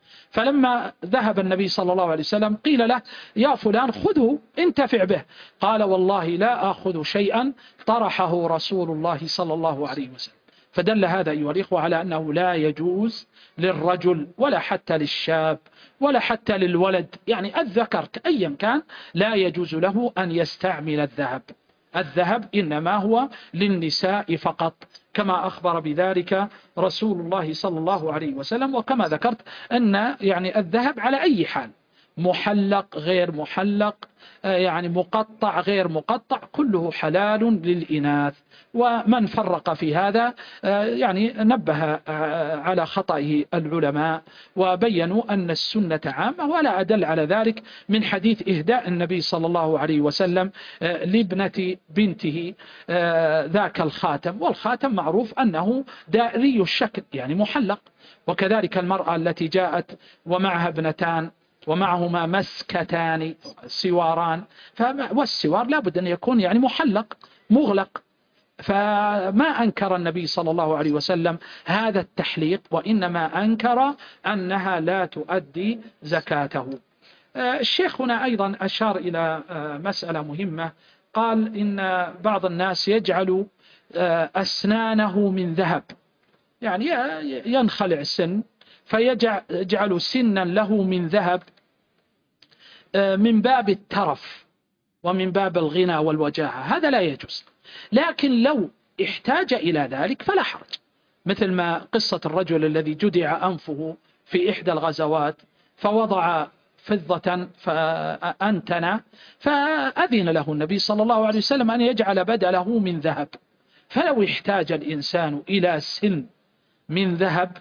فلما ذهب النبي صلى الله عليه وسلم قيل له يا فلان خذه انتفع به، قال والله لا آخذ شيئا طرحه رسول الله صلى الله عليه وسلم. فدل هذا أيها الإخوة على أنه لا يجوز للرجل ولا حتى للشاب ولا حتى للولد، يعني الذكر أيا كان لا يجوز له أن يستعمل الذهب. الذهب إنما هو للنساء فقط، كما أخبر بذلك رسول الله صلى الله عليه وسلم. وكما ذكرت أن يعني الذهب على أي حال، محلق غير محلق، يعني مقطع غير مقطع، كله حلال للإناث. ومن فرق في هذا يعني نبه على خطئه العلماء وبينوا أن السنة عامة، ولا أدل على ذلك من حديث إهداء النبي صلى الله عليه وسلم لابنة بنته ذاك الخاتم، والخاتم معروف أنه دائري الشكل يعني محلق. وكذلك المرأة التي جاءت ومعها ابنتان ومعهما مسكتان سواران، والسوار لابد أن يكون يعني محلق مغلق. فما أنكر النبي صلى الله عليه وسلم هذا التحليق، وإنما أنكر أنها لا تؤدي زكاته. الشيخ هنا أيضا أشار إلى مسألة مهمة، قال إن بعض الناس يجعل أسنانه من ذهب، يعني ينخلع سن فيجعل سنا له من ذهب من باب الترف ومن باب الغنى والوجاهة، هذا لا يجوز. لكن لو احتاج إلى ذلك فلا حرج، مثل ما قصة الرجل الذي جدع أنفه في إحدى الغزوات فوضع فضة فأنتن، فأذن له النبي صلى الله عليه وسلم أن يجعل بدله من ذهب. فلو احتاج الإنسان إلى سن من ذهب،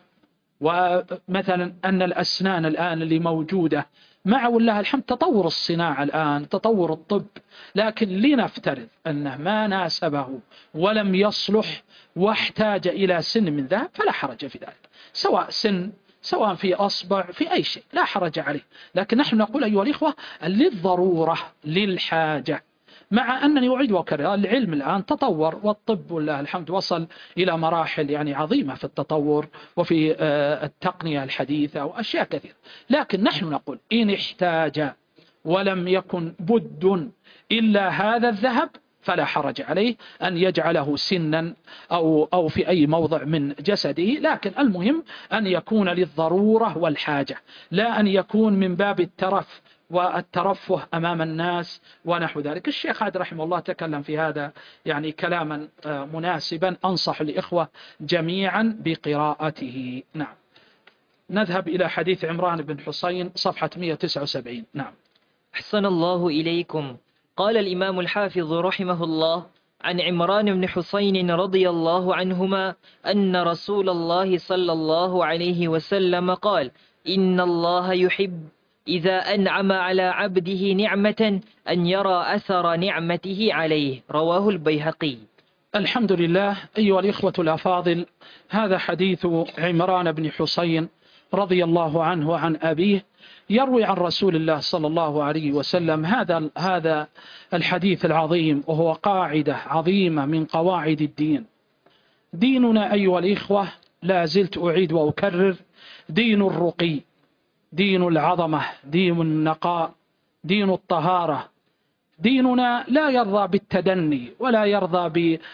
ومثلا أن الأسنان الآن اللي موجودة مع والله الحمد تطور الصناعة الآن، تطور الطب، لكن لنفترض أنه ما ناسبه ولم يصلح واحتاج إلى سن من ذهب فلا حرج في ذلك، سواء سن سواء في أصبع في أي شيء لا حرج عليه. لكن نحن نقول أيها الإخوة للضرورة للحاجة، مع أنني أعيد وأكرر العلم الآن تطور، والطب والله الحمد وصل إلى مراحل يعني عظيمة في التطور وفي التقنية الحديثة وأشياء كثيرة. لكن نحن نقول إن احتاج ولم يكن بد إلا هذا الذهب فلا حرج عليه أن يجعله سنا أو في أي موضع من جسده، لكن المهم أن يكون للضرورة والحاجة، لا أن يكون من باب الترف والترفه أمام الناس ونحو ذلك. الشيخ عاد رحمه الله تكلم في هذا يعني كلاما مناسبا، أنصح الإخوة جميعا بقراءته. نعم. نذهب إلى حديث عمران بن حسين صفحة 179. نعم. أحسن الله إليكم. قال الإمام الحافظ رحمه الله عن عمران بن حسين رضي الله عنهما أن رسول الله صلى الله عليه وسلم قال: إن الله يحب إذا أنعم على عبده نعمة أن يرى أثر نعمته عليه. رواه البيهقي. الحمد لله. أيها الإخوة الأفاضل، هذا حديث عمران بن حسين رضي الله عنه وعن أبيه، يروي عن رسول الله صلى الله عليه وسلم هذا الحديث العظيم، وهو قاعدة عظيمة من قواعد الدين. ديننا أيها الإخوة لا زلت أعيد وأكرر دين الرقي، دين العظمة، دين النقاء، دين الطهارة. ديننا لا يرضى بالتدني ولا يرضى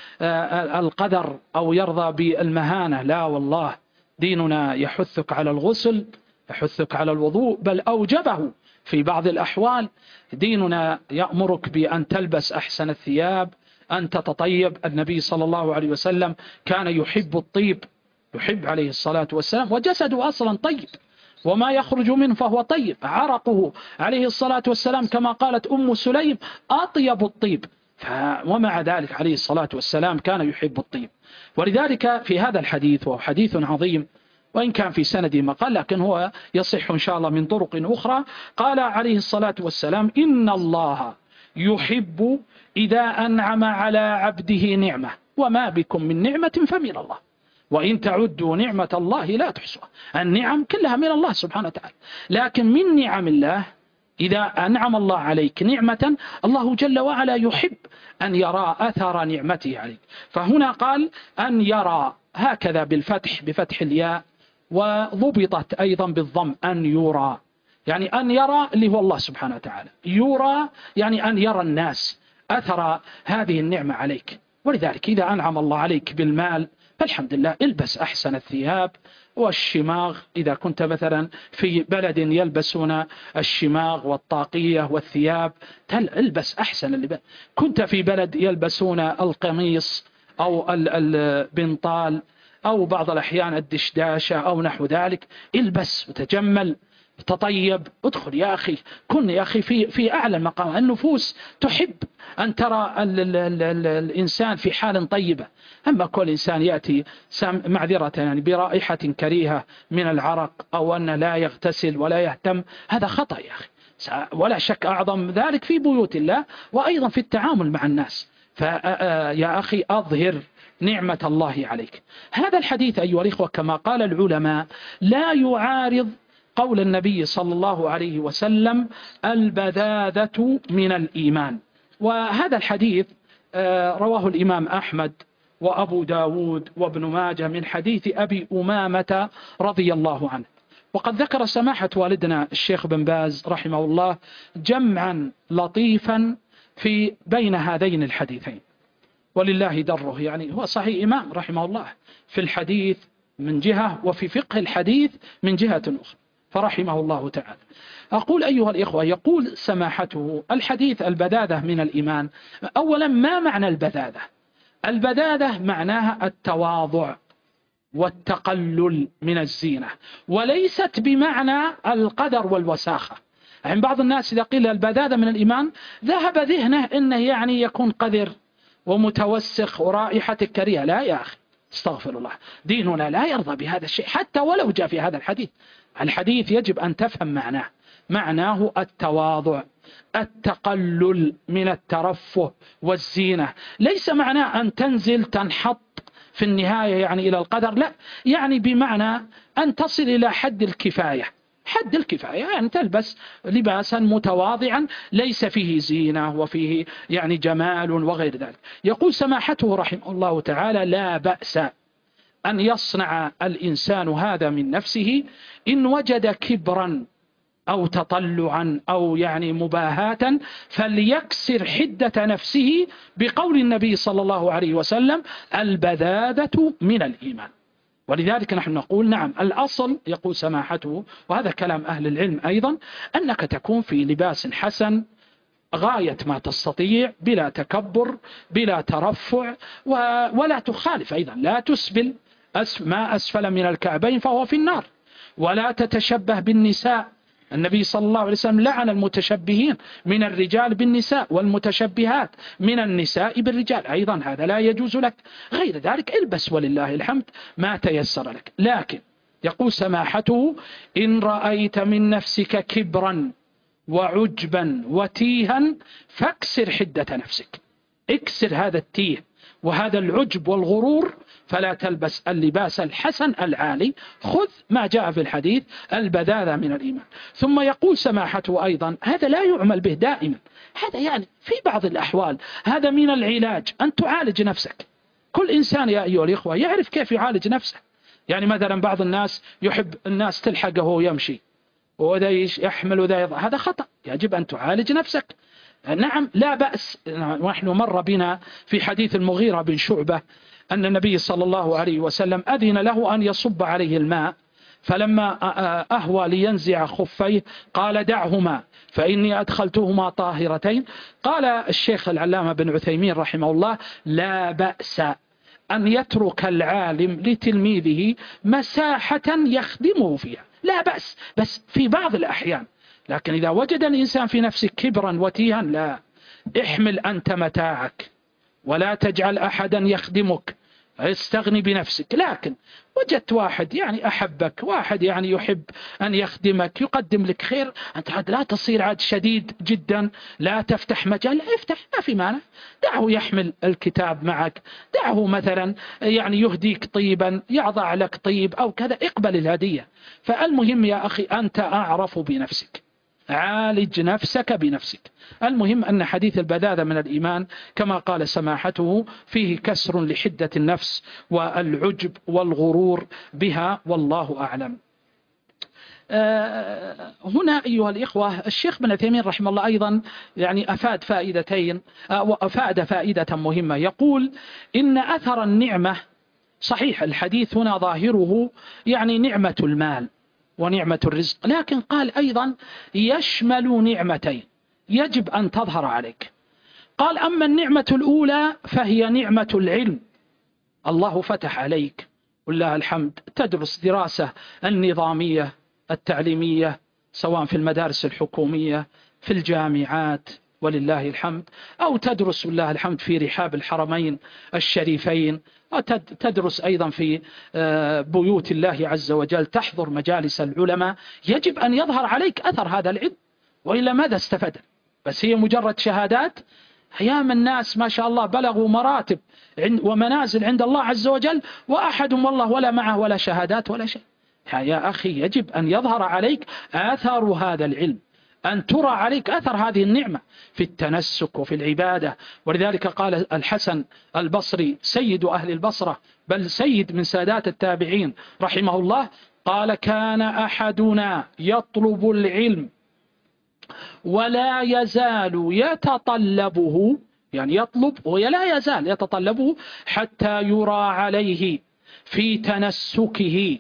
بالقدر أو يرضى بالمهانة، لا والله. ديننا يحثك على الغسل، يحثك على الوضوء، بل أوجبه في بعض الأحوال. ديننا يأمرك بأن تلبس أحسن الثياب، أن تتطيب. النبي صلى الله عليه وسلم كان يحب الطيب، يحب عليه الصلاة والسلام، وجسده أصلا طيب، وما يخرج منه فهو طيب. عرقه عليه الصلاة والسلام كما قالت أم سليم أطيب الطيب، ومع ذلك عليه الصلاة والسلام كان يحب الطيب. ولذلك في هذا الحديث، وهو حديث عظيم وإن كان في سنده مقال، لكن هو يصح إن شاء الله من طرق أخرى، قال عليه الصلاة والسلام: إن الله يحب إذا أنعم على عبده نعمة، وما بكم من نعمة فمن الله، وإن تعدوا نعمة الله لا تحصوها. النعم كلها من الله سبحانه وتعالى، لكن من نعم الله إذا أنعم الله عليك نعمة، الله جل وعلا يحب أن يرى أثر نعمته عليك. فهنا قال أن يرى، هكذا بالفتح، بفتح الياء وضبطت أيضا بالضم أن يرى، يعني أن يرى اللي هو الله سبحانه وتعالى، يرى يعني أن يرى الناس أثر هذه النعمة عليك. ولذلك إذا أنعم الله عليك بالمال فالحمد لله، البس أحسن الثياب والشماغ. إذا كنت مثلا في بلد يلبسون الشماغ والطاقية والثياب البس أحسن اللباس. كنت في بلد يلبسون القميص أو البنطال أو بعض الأحيان الدشداشة أو نحو ذلك، البس وتجمل تطيب، ادخل يا أخي، كن يا أخي في أعلى المقام. النفوس تحب أن ترى الإنسان في حال طيبة. أما كل إنسان يأتي معذرة يعني برائحة كريهة من العرق أو أن لا يغتسل ولا يهتم، هذا خطأ يا أخي. ولا شك أعظم ذلك في بيوت الله وأيضا في التعامل مع الناس. فيا أخي أظهر نعمة الله عليك. هذا الحديث أيها الإخوة كما قال العلماء لا يعارض قول النبي صلى الله عليه وسلم البذاذة من الإيمان. وهذا الحديث رواه الإمام أحمد وأبو داود وابن ماجه من حديث أبي أمامة رضي الله عنه. وقد ذكر سماحة والدنا الشيخ بن باز رحمه الله جمعا لطيفا في بين هذين الحديثين، ولله دره. يعني هو صحيح إمام رحمه الله في الحديث من جهة وفي فقه الحديث من جهة أخرى، فرحمه الله تعالى. أقول أيها الإخوة، يقول سماحته الحديث البذاذة من الإيمان. أولا ما معنى البذاذة؟ البذاذة معناها التواضع والتقلل من الزينة، وليست بمعنى القدر والوساخة. يعني بعض الناس إذا قيل البذاذة من الإيمان ذهب ذهنه إنه يعني يكون قذر ومتوسخ ورائحة كريهة. لا يا أخي، استغفر الله، ديننا لا يرضى بهذا الشيء حتى ولو جاء في هذا الحديث. الحديث يجب أن تفهم معناه التواضع، التقلل من الترفه والزينة. ليس معناه أن تنزل تنحط في النهاية يعني إلى القدر، لا، يعني بمعنى أن تصل إلى حد الكفاية. حد الكفاية يعني تلبس لباسا متواضعا ليس فيه زينة وفيه يعني جمال وغير ذلك. يقول سماحته رحمه الله تعالى لا بأس أن يصنع الإنسان هذا من نفسه إن وجد كبرا أو تطلعا أو يعني مباهاة، فليكسر حدة نفسه بقول النبي صلى الله عليه وسلم البذاذة من الإيمان. ولذلك نحن نقول نعم الأصل، يقول سماحته وهذا كلام أهل العلم أيضا، أنك تكون في لباس حسن غاية ما تستطيع بلا تكبر بلا ترفع، ولا تخالف أيضا، لا تسبل ما أسفل من الكعبين فهو في النار، ولا تتشبه بالنساء. النبي صلى الله عليه وسلم لعن المتشبهين من الرجال بالنساء والمتشبهات من النساء بالرجال، أيضا هذا لا يجوز لك. غير ذلك البس ولله الحمد ما تيسر لك. لكن يقول سماحته إن رأيت من نفسك كبرا وعجبا وتيها فاكسر حدة نفسك، اكسر هذا التيه وهذا العجب والغرور، فلا تلبس اللباس الحسن العالي، خذ ما جاء في الحديث البذاذة من الإيمان. ثم يقول سماحته أيضا هذا لا يعمل به دائما، هذا يعني في بعض الأحوال هذا من العلاج، أن تعالج نفسك. كل إنسان يا أيها الإخوة يعرف كيف يعالج نفسه. يعني مثلا بعض الناس يحب الناس تلحقه وهو يمشي وذا يحمل وذا يضع، هذا خطأ، يجب أن تعالج نفسك. نعم لا بأس. ونحن مر بنا في حديث المغيرة بن شعبة أن النبي صلى الله عليه وسلم أذن له أن يصب عليه الماء، فلما أهوى لينزع خفيه قال دعهما فإني أدخلتهما طاهرتين. قال الشيخ العلامة بن عثيمين رحمه الله لا بأس أن يترك العالم لتلميذه مساحة يخدمه فيها، لا بأس، بس في بعض الأحيان. لكن إذا وجد الإنسان في نفسه كبرا وتيها لا، احمل أنت متاعك ولا تجعل أحدا يخدمك، استغني بنفسك. لكن وجدت واحد يعني أحبك، واحد يعني يحب أن يخدمك يقدم لك خير، أنت عاد لا تصير عاد شديد جدا، لا تفتح مجال، افتح ما في مانع، دعه يحمل الكتاب معك، دعه مثلا يعني يهديك طيبا، يضع لك طيب أو كذا، اقبل الهدية. فالمهم يا أخي أنت أعرف بنفسك. عالج نفسك بنفسك. المهم أن حديث البذاذة من الإيمان كما قال سماحته فيه كسر لحدة النفس والعجب والغرور بها، والله أعلم. هنا أيها الإخوة الشيخ ابن عثيمين رحمه الله أيضا يعني أفاد فائدة مهمة. يقول إن أثر النعمة، صحيح الحديث هنا ظاهره يعني نعمة المال ونعمة الرزق، لكن قال أيضا يشمل نعمتين يجب أن تظهر عليك. قال أما النعمة الأولى فهي نعمة العلم، الله فتح عليك والله الحمد تدرس دراسة النظامية التعليمية سواء في المدارس الحكومية في الجامعات ولله الحمد، أو تدرس والله الحمد في رحاب الحرمين الشريفين، وتدرس أيضا في بيوت الله عز وجل، تحضر مجالس العلماء. يجب أن يظهر عليك أثر هذا العلم، وإلا ماذا استفاد؟ بس هي مجرد شهادات. أيام الناس ما شاء الله بلغوا مراتب ومنازل عند الله عز وجل، وأحد والله ولا معه ولا شهادات ولا شيء. يا أخي يجب أن يظهر عليك أثر هذا العلم، أن ترى عليك أثر هذه النعمة في التنسك وفي العبادة. ولذلك قال الحسن البصري سيد أهل البصرة، بل سيد من سادات التابعين رحمه الله، قال كان أحدنا يطلب العلم ولا يزال يتطلبه، يعني يطلب ولا يزال يتطلبه حتى يرى عليه في تنسكه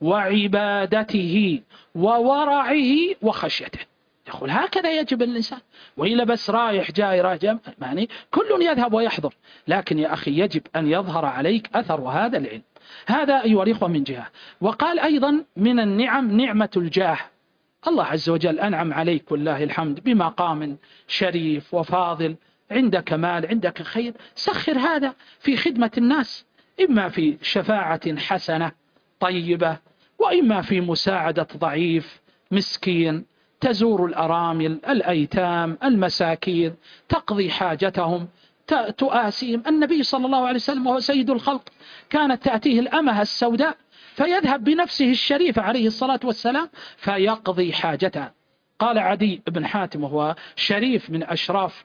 وعبادته وورعه وخشيته. يقول هكذا يجب الإنسان، وإلا بس رايح جاي يعني كل يذهب ويحضر، لكن يا أخي يجب أن يظهر عليك أثر هذا العلم. هذا أيها الإخوة من جهة. وقال أيضا من النعم نعمة الجاه، الله عز وجل أنعم عليك والله الحمد بمقام شريف وفاضل، عندك مال عندك خير، سخر هذا في خدمة الناس، إما في شفاعة حسنة طيبة، وإما في مساعدة ضعيف مسكين، تزور الأرامل الأيتام المساكين، تقضي حاجتهم، تؤاسيهم. النبي صلى الله عليه وسلم وهو سيد الخلق كانت تأتيه الأمة السوداء فيذهب بنفسه الشريفة عليه الصلاة والسلام فيقضي حاجتها. قال عدي بن حاتم وهو شريف من أشراف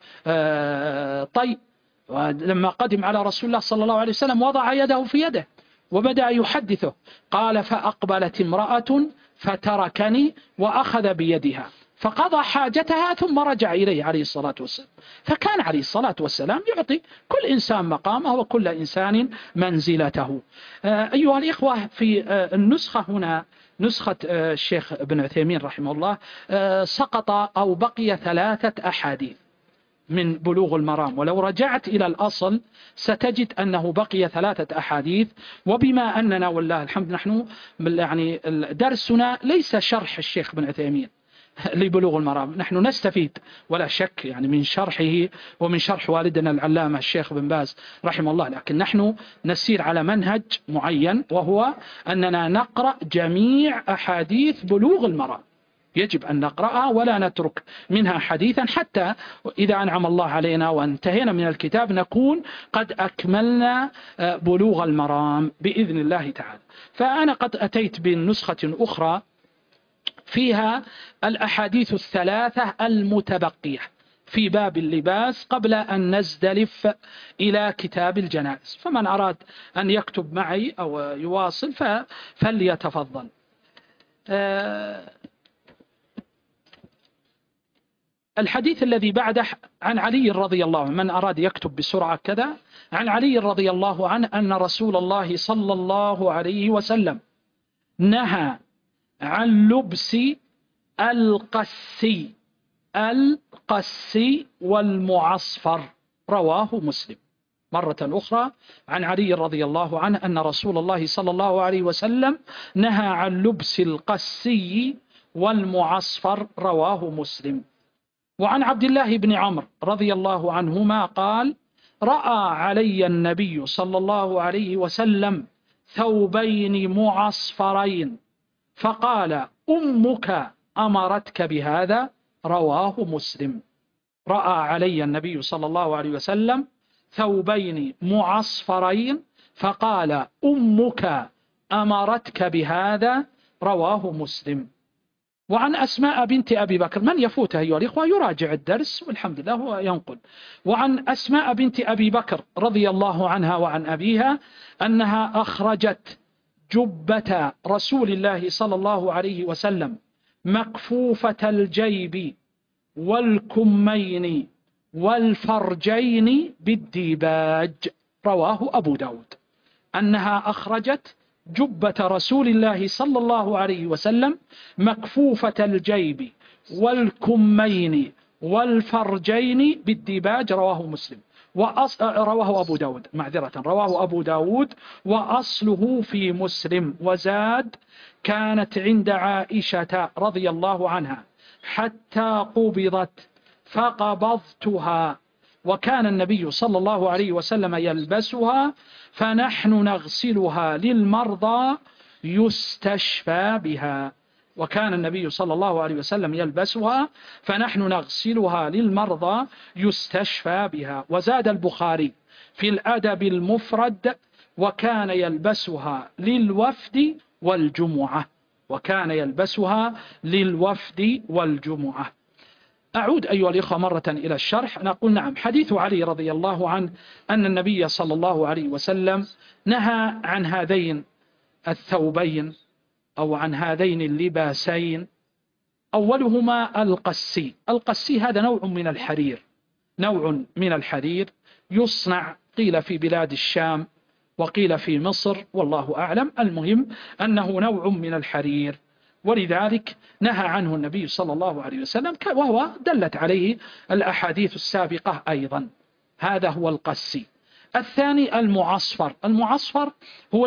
طي، لما قدم على رسول الله صلى الله عليه وسلم وضع يده في يده وبدأ يحدثه، قال فأقبلت امرأة فتركني وأخذ بيدها فقضى حاجتها ثم رجع إليه عليه الصلاة والسلام. فكان عليه الصلاة والسلام يعطي كل إنسان مقامه وكل إنسان منزلته. أيها الإخوة في النسخة هنا نسخة الشيخ ابن عثيمين رحمه الله سقط أو بقي 3 أحاديث من بلوغ المرام، ولو رجعت إلى الأصل ستجد أنه بقي 3 أحاديث. وبما أننا والله الحمد نحن يعني درسنا ليس شرح الشيخ ابن عثيمين لبلوغ المرام، نحن نستفيد ولا شك يعني من شرحه ومن شرح والدنا العلامة الشيخ بن باز رحمه الله، لكن نحن نسير على منهج معين، وهو أننا نقرأ جميع أحاديث بلوغ المرام، يجب أن نقرأها ولا نترك منها حديثا، حتى إذا أنعم الله علينا وانتهينا من الكتاب نكون قد أكملنا بلوغ المرام بإذن الله تعالى. فأنا قد أتيت بنسخة أخرى فيها الأحاديث 3 المتبقية في باب اللباس قبل أن نزدلف إلى كتاب الجنائز، فمن أراد أن يكتب معي أو يواصل فليتفضل. الحديث الذي بعده عن علي رضي الله عنه، من أراد يكتب بسرعة كذا. عن علي رضي الله عنه أن رسول الله صلى الله عليه وسلم نهى عن لبس القسي والمعصفر، رواه مسلم. مرة أخرى عن علي رضي الله عنه أن رسول الله صلى الله عليه وسلم نهى عن لبس القسي والمعصفر، رواه مسلم. وعن عبد الله بن عمرو رضي الله عنهما قال رأى علي النبي صلى الله عليه وسلم ثوبين معصفرين فقال أمك أمرتك بهذا، رواه مسلم. رأى علي النبي صلى الله عليه وسلم ثوبين معصفرين فقال أمك أمرتك بهذا، رواه مسلم. وعن أسماء بنت أبي بكر، من يفوته أيها الإخوة يراجع الدرس والحمد لله هو ينقل. وعن أسماء بنت أبي بكر رضي الله عنها وعن أبيها أنها أخرجت جبة رسول الله صلى الله عليه وسلم مكفوفة الجيب والكمين والفرجين بالديباج، رواه أبو داود. أنها أخرجت جبة رسول الله صلى الله عليه وسلم مكفوفة الجيب والكمين والفرجين بالديباج، رواه مسلم رواه أبو داود، رواه أبو داود وأصله في مسلم. وزاد: كانت عند عائشة رضي الله عنها حتى قبضت فقبضتها، وكان النبي صلى الله عليه وسلم يلبسها فنحن نغسلها للمرضى يستشفى بها. وكان النبي صلى الله عليه وسلم يلبسها فنحن نغسلها للمرضى يستشفى بها. وزاد البخاري في الأدب المفرد: وكان يلبسها للوفد والجمعة. وكان يلبسها للوفد والجمعة. أعود أيها الإخوة مرة إلى الشرح. نقول نعم، حديث علي رضي الله عنه أن النبي صلى الله عليه وسلم نهى عن هذين الثوبين أو عن هذين اللباسين. أولهما القسي. القسي هذا نوع من الحرير، نوع من الحرير يصنع قيل في بلاد الشام وقيل في مصر والله أعلم، المهم أنه نوع من الحرير، ولذلك نهى عنه النبي صلى الله عليه وسلم، وهو دلت عليه الأحاديث السابقة أيضا. هذا هو القسي. الثاني المعصفر. المعصفر هو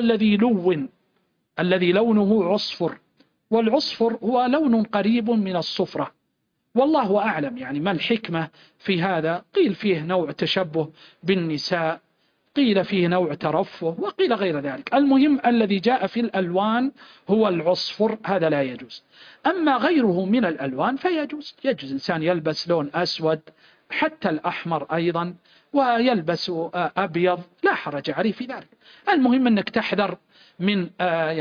الذي لونه عصفر، والعصفر هو لون قريب من الصفرة، والله أعلم يعني ما الحكمة في هذا. قيل فيه نوع تشبه بالنساء، قيل فيه نوع ترفه، وقيل غير ذلك. المهم الذي جاء في الألوان هو العصفر، هذا لا يجوز. أما غيره من الألوان فيجوز، يجوز إنسان يلبس لون أسود، حتى الأحمر أيضا، ويلبس أبيض، لا حرج عليه في ذلك. المهم أنك تحذر من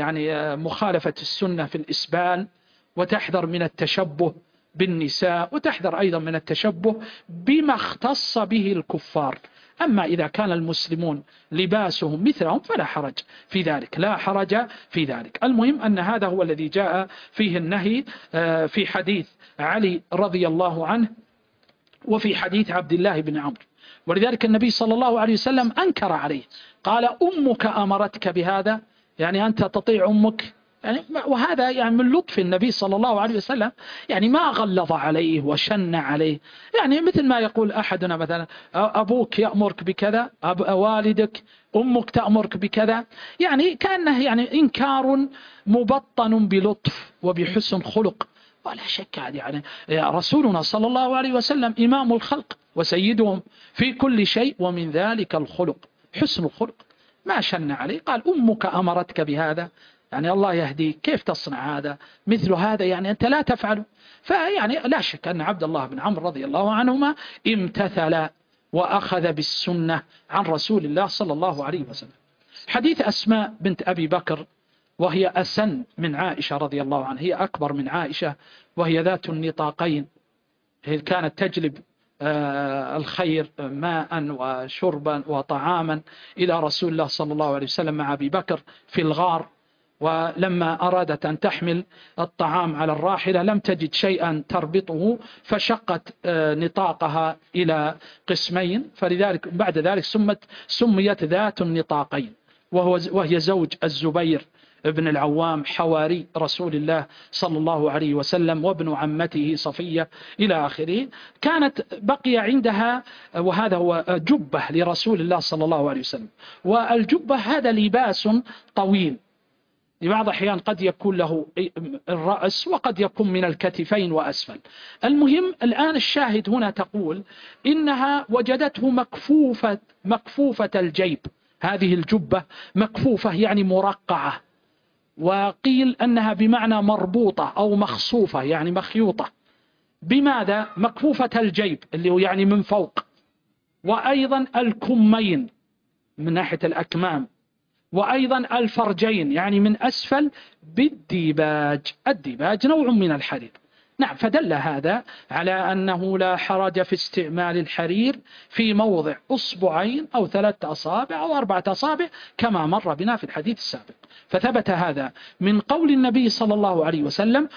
مخالفة السنة في الإسبال، وتحذر من التشبه بالنساء، وتحذر أيضا من التشبه بما اختص به الكفار. أما إذا كان المسلمون لباسهم مثلهم فلا حرج في ذلك، لا حرج في ذلك. المهم أن هذا هو الذي جاء فيه النهي في حديث علي رضي الله عنه وفي حديث عبد الله بن عمرو. ولذلك النبي صلى الله عليه وسلم أنكر عليه، قال: أمك أمرتك بهذا؟ يعني أنت تطيع أمك؟ وهذا يعني من لطف النبي صلى الله عليه وسلم، يعني ما غلظ عليه وشن عليه. يعني مثل ما يقول أحدنا مثلا: أبوك يأمرك بكذا، والدك، أمك تأمرك بكذا، يعني كأنه يعني إنكار مبطن بلطف وبحسن خلق. ولا شك يعني رسولنا صلى الله عليه وسلم إمام الخلق وسيدهم في كل شيء، ومن ذلك الخلق، حسن الخلق. ما شن عليه، قال: أمك أمرتك بهذا؟ يعني الله يهديك، كيف تصنع هذا؟ مثل هذا يعني أنت لا تفعله. فيعني لا شك أن عبد الله بن عمرو رضي الله عنهما امتثل وأخذ بالسنة عن رسول الله صلى الله عليه وسلم. حديث أسماء بنت أبي بكر، وهي أسن من عائشة رضي الله عنها، هي أكبر من عائشة، وهي ذات النطاقين، هي كانت تجلب الخير ماء وشربا وطعاما إلى رسول الله صلى الله عليه وسلم مع أبي بكر في الغار. ولما أرادت أن تحمل الطعام على الراحلة لم تجد شيئا تربطه، فشقت نطاقها إلى قسمين، فلذلك بعد ذلك سميت ذات النطاقين، وهي زوج الزبير ابن العوام حواري رسول الله صلى الله عليه وسلم، وابن عمته صفية إلى آخره. كانت بقي عندها، وهذا هو جبة لرسول الله صلى الله عليه وسلم. والجبة هذا لباس طويل، لبعض الأحيان قد يكون له الرأس وقد يكون من الكتفين وأسفل. المهم الآن الشاهد هنا تقول إنها وجدته مكفوفة الجيب، هذه الجبة مكفوفة يعني مرقعة، وقيل أنها بمعنى مربوطة أو مخصوفة يعني مخيوطة. بماذا؟ مكفوفة الجيب اللي هو يعني من فوق، وأيضا الكمين من ناحية الأكمام، وأيضا الفرجين يعني من أسفل بالديباج. الديباج نوع من الحرير. نعم، فدل هذا على أنه لا حرج في استعمال الحرير في موضع أصبعين أو 3 أصابع أو 4 أصابع كما مر بنا في الحديث السابق. فثبت هذا من قول النبي صلى الله عليه وسلم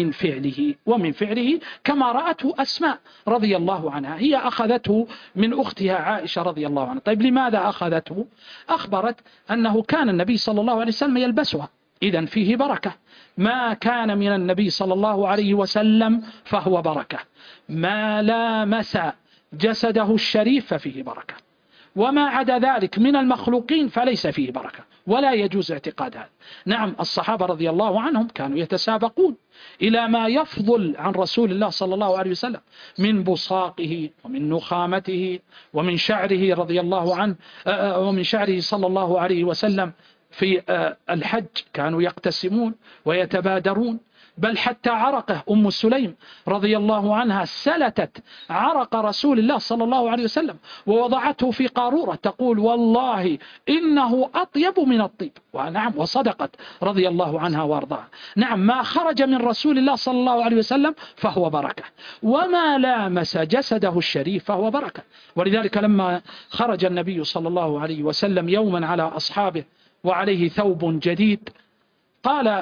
ومن فعله كما رأته أسماء رضي الله عنها. هي أخذته من أختها عائشة رضي الله عنها. طيب لماذا أخذته؟ أخبرت أنه كان النبي صلى الله عليه وسلم يلبسها، إذن فيه بركة. ما كان من النبي صلى الله عليه وسلم فهو بركة، ما لامس جسده الشريف ففيه بركة، وما عدا ذلك من المخلوقين فليس فيه بركة، ولا يجوز اعتقاد هذا. نعم، الصحابة رضي الله عنهم كانوا يتسابقون إلى ما يفضل عن رسول الله صلى الله عليه وسلم من بصاقه ومن نخامته ومن شعره رضي الله عنه، ومن شعره صلى الله عليه وسلم. في الحج كانوا يقتسمون ويتبادرون، بل حتى عرقه أم سليم رضي الله عنها سلتت عرق رسول الله صلى الله عليه وسلم ووضعته في قارورة تقول والله إنه أطيب من الطيب. ونعم، وصدقت رضي الله عنها وارضاها. نعم، ما خرج من رسول الله صلى الله عليه وسلم فهو بركة، وما لامس جسده الشريف فهو بركة. ولذلك لما خرج النبي صلى الله عليه وسلم يوما على أصحابه وعليه ثوب جديد، قال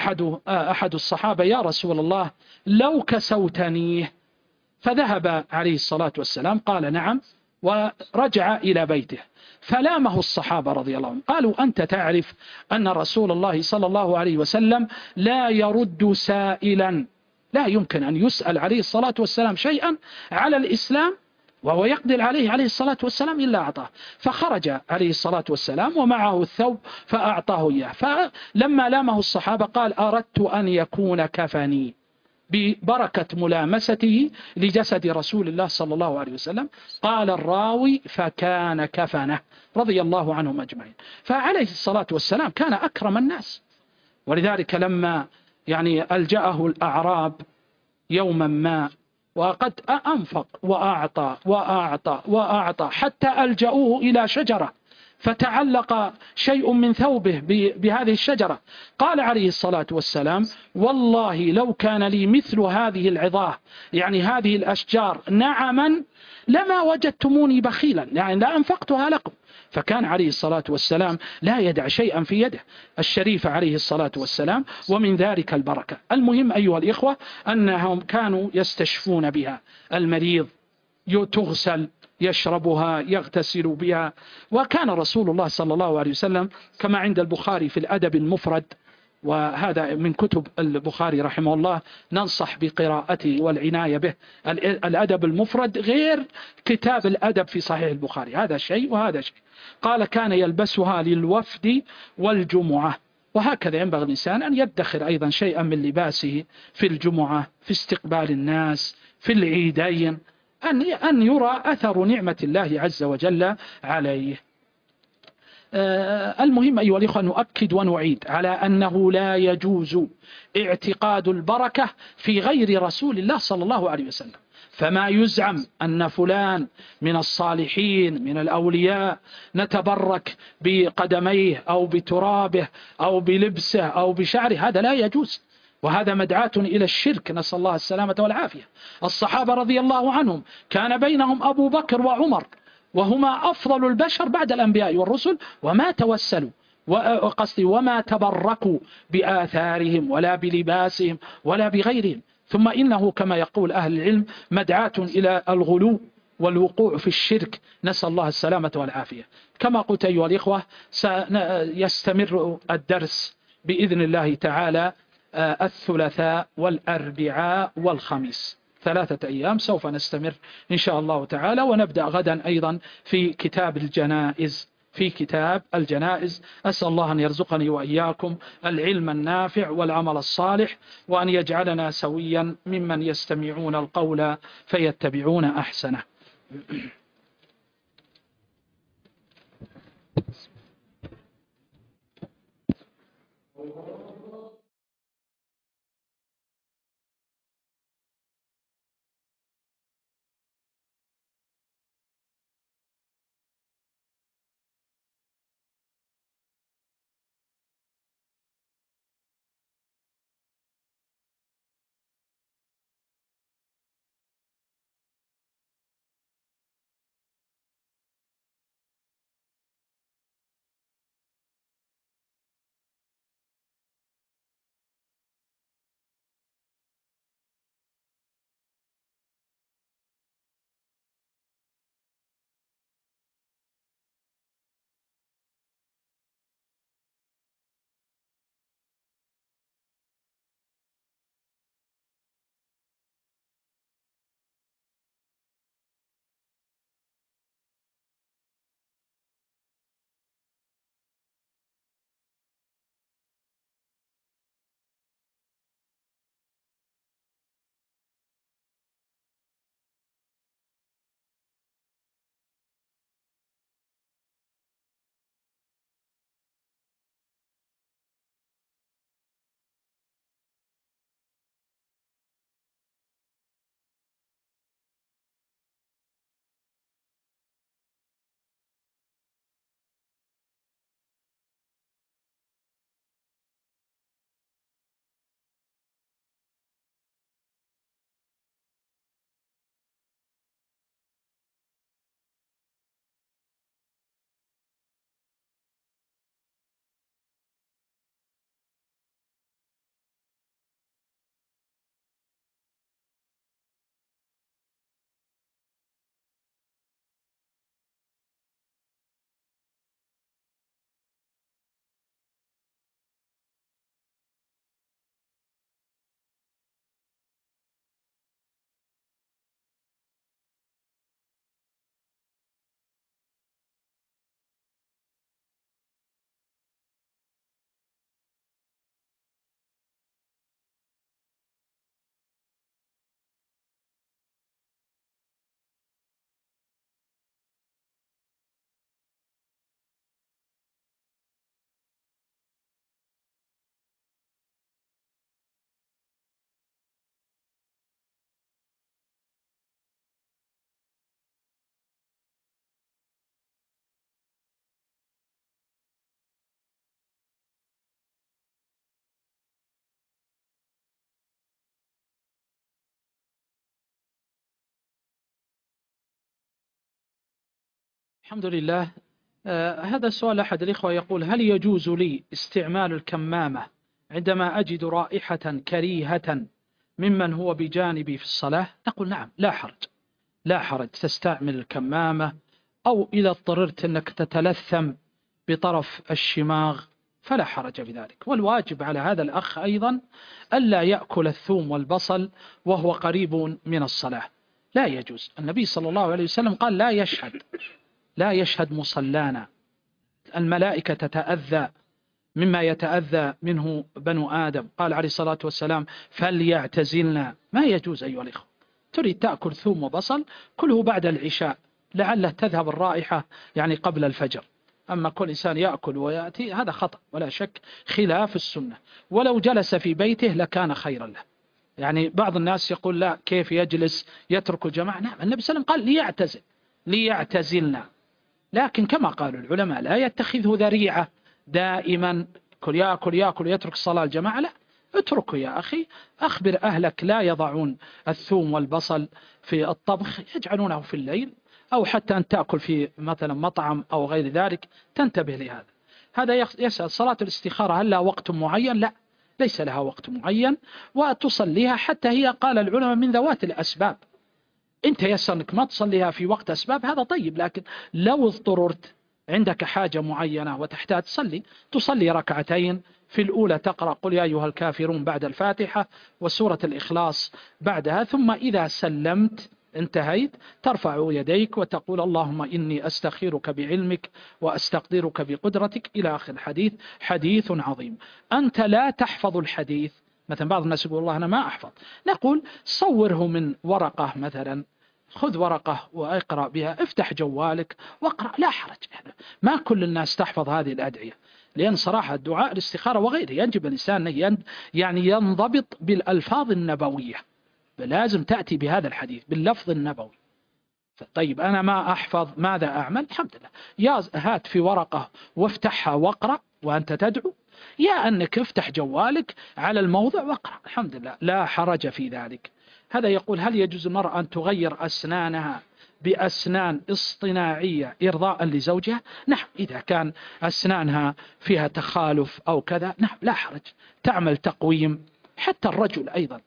أحد الصحابة يا رسول الله لو كسوتنيه، فذهب عليه الصلاة والسلام قال نعم، ورجع إلى بيته. فلامه الصحابة رضي الله عنهم قالوا أنت تعرف أن رسول الله صلى الله عليه وسلم لا يرد سائلا، لا يمكن أن يسأل عليه الصلاة والسلام شيئا على الإسلام وهو يقدر عليه الصلاة والسلام إلا أعطاه. فخرج عليه الصلاة والسلام ومعه الثوب فأعطاه إياه. فلما لامه الصحابة قال أردت أن يكون كفني ببركة ملامسته لجسد رسول الله صلى الله عليه وسلم. قال الراوي فكان كفنه رضي الله عنهم أجمعين. فعليه الصلاة والسلام كان أكرم الناس، ولذلك لما ألجأه الأعراب يوما ما وقد أنفق وأعطى حتى ألجأوه إلى شجرة فتعلق شيء من ثوبه بهذه الشجرة، قال عليه الصلاة والسلام والله لو كان لي مثل هذه العظاه هذه الأشجار نعما لما وجدتموني بخيلا، لا أنفقتها لكم. فكان عليه الصلاة والسلام لا يدع شيئا في يده الشريف عليه الصلاة والسلام، ومن ذلك البركة. المهم أيها الإخوة أنهم كانوا يستشفون بها المريض، تغسل، يشربها، يغتسل بها. وكان رسول الله صلى الله عليه وسلم كما عند البخاري في الأدب المفرد، وهذا من كتب البخاري رحمه الله، ننصح بقراءته والعناية به. الأدب المفرد غير كتاب الأدب في صحيح البخاري، هذا شيء وهذا شيء. قال كان يلبسها للوفد والجمعة، وهكذا ينبغي الإنسان أن يدخر أيضا شيئا من لباسه في الجمعة، في استقبال الناس، في العيدين، أن يرى أثر نعمة الله عز وجل عليه. المهم أيها الإخوة نؤكد ونعيد على أنه لا يجوز اعتقاد البركة في غير رسول الله صلى الله عليه وسلم. فما يزعم أن فلان من الصالحين من الأولياء نتبرك بقدميه أو بترابه أو بلبسه أو بشعره، هذا لا يجوز، وهذا مدعاة إلى الشرك، نسأل الله السلامة والعافية. الصحابة رضي الله عنهم كان بينهم أبو بكر وعمر، وهما أفضل البشر بعد الأنبياء والرسل، وما توسلوا وما تبركوا بآثارهم ولا بلباسهم ولا بغيرهم. ثم إنه كما يقول أهل العلم مدعاة إلى الغلو والوقوع في الشرك، نسأل الله السلامة والعافية. كما قلت أيها الإخوة سيستمر الدرس بإذن الله تعالى الثلاثاء والأربعاء والخميس، 3 أيام سوف نستمر إن شاء الله تعالى، ونبدأ غدا أيضا في كتاب الجنائز. أسأل الله أن يرزقني وإياكم العلم النافع والعمل الصالح، وأن يجعلنا سويا ممن يستمعون القول فيتبعون أحسنه. الحمد لله. هذا السؤال أحد الإخوة يقول: هل يجوز لي استعمال الكمامة عندما أجد رائحة كريهة ممن هو بجانبي في الصلاة؟ نقول نعم، لا حرج، لا حرج تستعمل الكمامة، أو إذا اضطررت أنك تتلثم بطرف الشماغ فلا حرج في ذلك. والواجب على هذا الأخ أيضا ألا يأكل الثوم والبصل وهو قريب من الصلاة، لا يجوز. النبي صلى الله عليه وسلم قال: لا يشهد مصلانا، الملائكة تتأذى مما يتأذى منه بنو آدم. قال عليه الصلاة والسلام: فليعتزلنا. ما يجوز أيها الإخوة. تريد تأكل ثوم وبصل كله بعد العشاء، لعله تذهب الرائحة يعني قبل الفجر. أما كل إنسان يأكل ويأتي هذا خطأ ولا شك، خلاف السنة. ولو جلس في بيته لكان خيرا له. يعني بعض الناس يقول: لا، كيف يجلس يترك الجماعة؟ نعم، النبي صلى الله عليه وسلم قال ليعتزلنا. لكن كما قالوا العلماء لا يتخذه ذريعة دائما، كل يأكل يترك الصلاة الجماعة، لا، اتركه يا أخي. أخبر أهلك لا يضعون الثوم والبصل في الطبخ، يجعلونه في الليل، أو حتى أن تأكل في مثلا مطعم أو غير ذلك، تنتبه لهذا. هذا يسأل: صلاة الاستخارة هل لها وقت معين؟ لا، ليس لها وقت معين، وتصليها حتى هي، قال العلماء، من ذوات الأسباب. انت يسر انك ما تصليها في وقت اسباب هذا طيب، لكن لو اضطررت عندك حاجة معينة وتحتاج تصلي ركعتين، في الأولى تقرأ قل يا أيها الكافرون بعد الفاتحة وسورة الإخلاص بعدها، ثم إذا سلمت انتهيت ترفع يديك وتقول: اللهم إني أستخيرك بعلمك وأستقدرك بقدرتك، إلى آخر الحديث. حديث عظيم. أنت لا تحفظ الحديث، مثلا بعض الناس يقول: والله أنا ما أحفظ. نقول: صوره من ورقة مثلا، خذ ورقة واقرأ بها، افتح جوالك واقرأ، لا حرج. ما كل الناس تحفظ هذه الأدعية، لأن صراحة الدعاء الاستخارة وغيره يجب الإنسان يعني ينضبط بالألفاظ النبوية، لازم تأتي بهذا الحديث باللفظ النبوي. طيب أنا ما أحفظ، ماذا أعمل؟ الحمد لله، يا هات في ورقة وافتحها واقرأ وأنت تدعو، يا أنك افتح جوالك على الموضع واقرأ، الحمد لله، لا حرج في ذلك. هذا يقول: هل يجوز المرأة أن تغير أسنانها بأسنان اصطناعية إرضاء لزوجها؟ نعم، إذا كان أسنانها فيها تخالف أو كذا، نعم، لا حرج، تعمل تقويم. حتى الرجل أيضا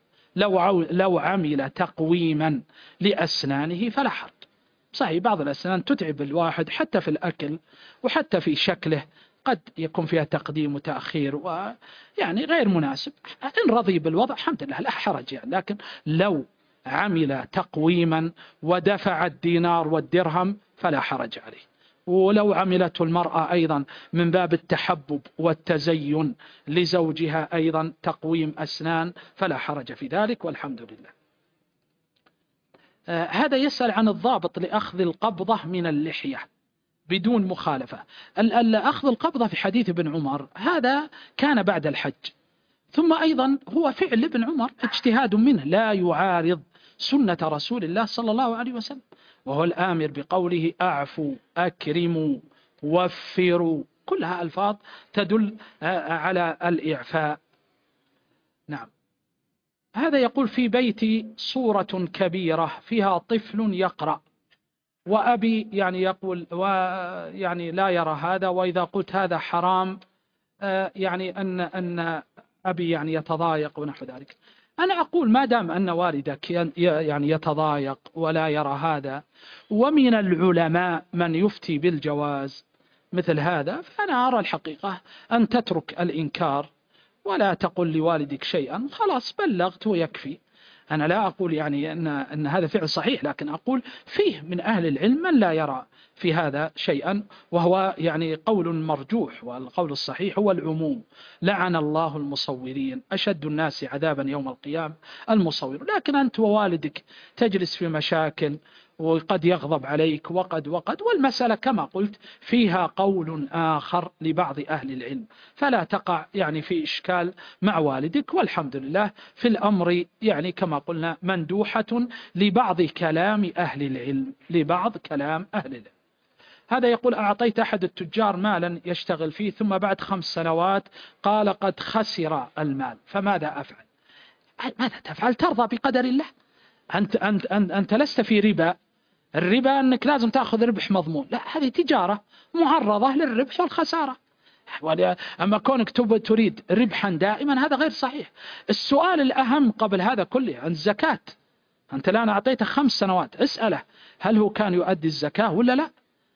لو عمل تقويما لأسنانه فلا حرج. صحيح بعض الأسنان تتعب الواحد حتى في الأكل وحتى في شكله، قد يكون فيها تقديم وتأخير ويعني غير مناسب. إن رضي بالوضع الحمد لله، لا حرج يعني. لكن لو عمل تقويما ودفع الدينار والدرهم فلا حرج عليه. ولو عملته المرأة أيضا من باب التحبب والتزين لزوجها أيضا تقويم أسنان فلا حرج في ذلك، والحمد لله. هذا يسأل عن الضابط لأخذ القبضة من اللحية بدون مخالفة. أخذ القبضة في حديث ابن عمر هذا كان بعد الحج، ثم أيضا هو فعل ابن عمر، اجتهاد منه لا يعارض سنة رسول الله صلى الله عليه وسلم، وهو الآمر بقوله: أعفوا، أكرموا، وفروا، كلها ألفاظ تدل على الإعفاء. نعم. هذا يقول: في بيتي صورة كبيرة فيها طفل يقرأ، وأبي يعني يقول ويعني لا يرى هذا، وإذا قلت هذا حرام يعني أن أبي يعني يتضايق ونحو ذلك. أنا أقول ما دام أن والدك يعني يتضايق ولا يرى هذا، ومن العلماء من يفتي بالجواز مثل هذا، فأنا أرى الحقيقة أن تترك الإنكار ولا تقل لوالدك شيئا، خلاص بلغت ويكفي. أنا لا أقول يعني أن هذا فعل صحيح، لكن أقول فيه من أهل العلم من لا يرى في هذا شيئا، وهو يعني قول مرجوح، والقول الصحيح هو العموم. لعن الله المصورين، أشد الناس عذابا يوم القيامة المصور. لكن أنت ووالدك تجلس في مشاكل وقد يغضب عليك وقد والمسألة كما قلت فيها قول آخر لبعض أهل العلم، فلا تقع يعني في إشكال مع والدك، والحمد لله في الأمر يعني كما قلنا مندوحة لبعض كلام أهل العلم، لبعض كلام أهل العلم. هذا يقول: أعطيت أحد التجار مالا يشتغل فيه، ثم بعد 5 سنوات قال قد خسر المال، فماذا أفعل؟ ماذا تفعل؟ ترضى بقدر الله. أنت لست في ربا، الربا أنك لازم تأخذ ربح مضمون، لا، هذه تجارة معرضة للربح والخسارة. أما كونك تريد ربحا دائما هذا غير صحيح. السؤال الأهم قبل هذا كله عن الزكاة. أنت الآن أعطيته 5 سنوات، اسأله هل هو كان يؤدي الزكاة ولا لا،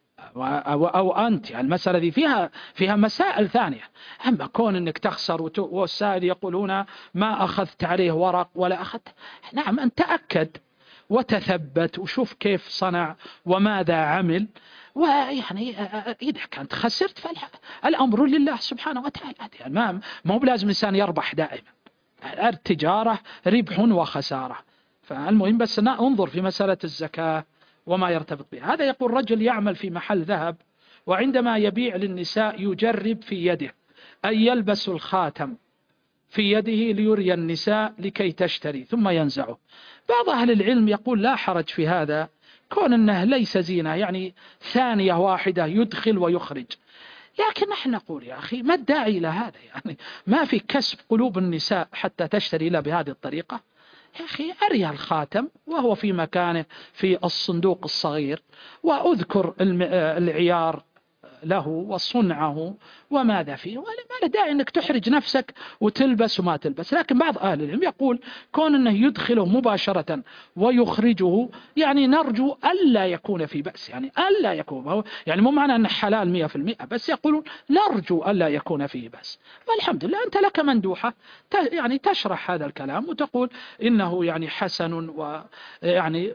أو أنت. يعني المسألة دي فيها مسائل ثانية. أما كون أنك تخسر والسائل يقولون ما أخذت عليه ورق ولا أخذت، نعم أنت تأكد وتثبت وشوف كيف صنع وماذا عمل، ويعني إذا كانت خسرت فالأمر لله سبحانه وتعالى. يعني ما هو بلازم الإنسان يربح دائما، التجارة ربح وخسارة. فالمهم بس انظر في مسألة الزكاة وما يرتبط بها. هذا يقول رجل يعمل في محل ذهب، وعندما يبيع للنساء يجرب في يده أن يلبس الخاتم في يده ليري النساء لكي تشتري ثم ينزعه. بعض أهل العلم يقول لا حرج في هذا، كون أنه ليس زينة، يعني ثانية واحدة يدخل ويخرج. لكن نحن نقول يا أخي ما الداعي إلى هذا؟ يعني ما في كسب قلوب النساء حتى تشتري إلا بهذه الطريقة. يا أخي أريها الخاتم وهو في مكانه في الصندوق الصغير، وأذكر العيار له وصنعه وماذا فيه، ولا ما له داعي أنك تحرج نفسك وتلبس وما تلبس. لكن بعض أهل العلم يقول كون أنه يدخله مباشرة ويخرجه، يعني نرجو ألا يكون في بأس، يعني ألا يكون، يعني مو معنى أنه حلال 100%، بس يقولون نرجو ألا يكون فيه بأس. والحمد لله أنت لك مندوحة يعني تشرح هذا الكلام وتقول إنه يعني حسن، ويعني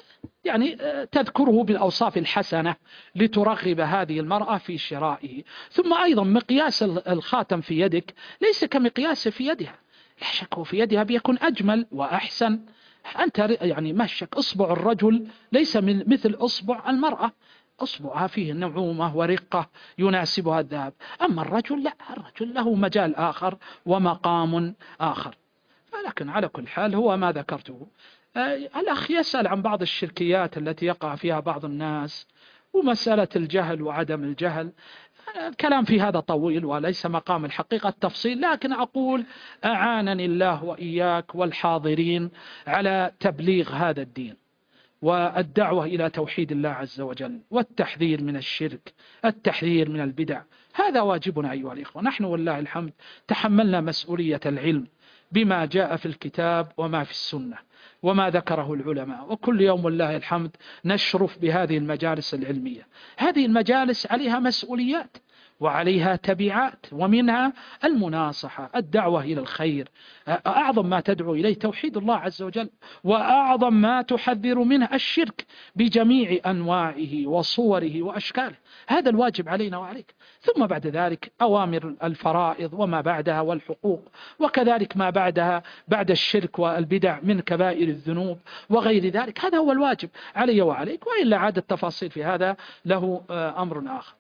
تذكره بالأوصاف الحسنة لترغب هذه المرأة في شرائه. ثم أيضا مقياس الخاتم في يدك ليس كمقياس في يدها، لا شك في يدها بيكون أجمل وأحسن. أنت يعني مشك أصبع الرجل ليس مثل أصبع المرأة، أصبعها فيه نعومة ورقة يناسبها الذهب، أما الرجل لا، الرجل له مجال آخر ومقام آخر. لكن على كل حال هو ما ذكرته. الأخ يسأل عن بعض الشركيات التي يقع فيها بعض الناس ومسألة الجهل وعدم الجهل. الكلام في هذا طويل وليس مقام الحقيقة التفصيل، لكن أقول أعانني الله وإياك والحاضرين على تبليغ هذا الدين والدعوة إلى توحيد الله عز وجل والتحذير من الشرك، التحذير من البدع. هذا واجبنا أيها الإخوة. نحن والله الحمد تحملنا مسؤولية العلم بما جاء في الكتاب وما في السنة وما ذكره العلماء، وكل يوم والله الحمد نشرف بهذه المجالس العلمية. هذه المجالس عليها مسؤوليات وعليها تبعات، ومنها المناصحة، الدعوة إلى الخير. أعظم ما تدعو إليه توحيد الله عز وجل، وأعظم ما تحذر منه الشرك بجميع أنواعه وصوره وأشكاله. هذا الواجب علينا وعليك. ثم بعد ذلك أوامر الفرائض وما بعدها والحقوق، وكذلك ما بعدها بعد الشرك والبدع من كبائر الذنوب وغير ذلك. هذا هو الواجب علي وعليك، وإلا عاد التفاصيل في هذا له أمر آخر.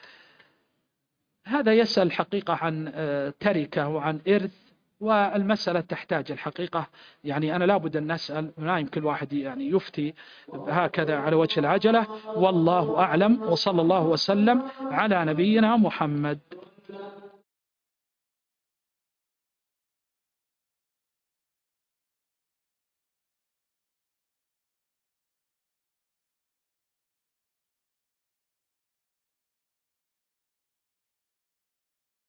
هذا يسأل حقيقة عن تركة وعن إرث، والمسألة تحتاج الحقيقة، يعني أنا لابد أن نسأل، ما يمكن الواحد يعني يفتي هكذا على وجه العجلة. والله أعلم، وصلى الله وسلم على نبينا محمد.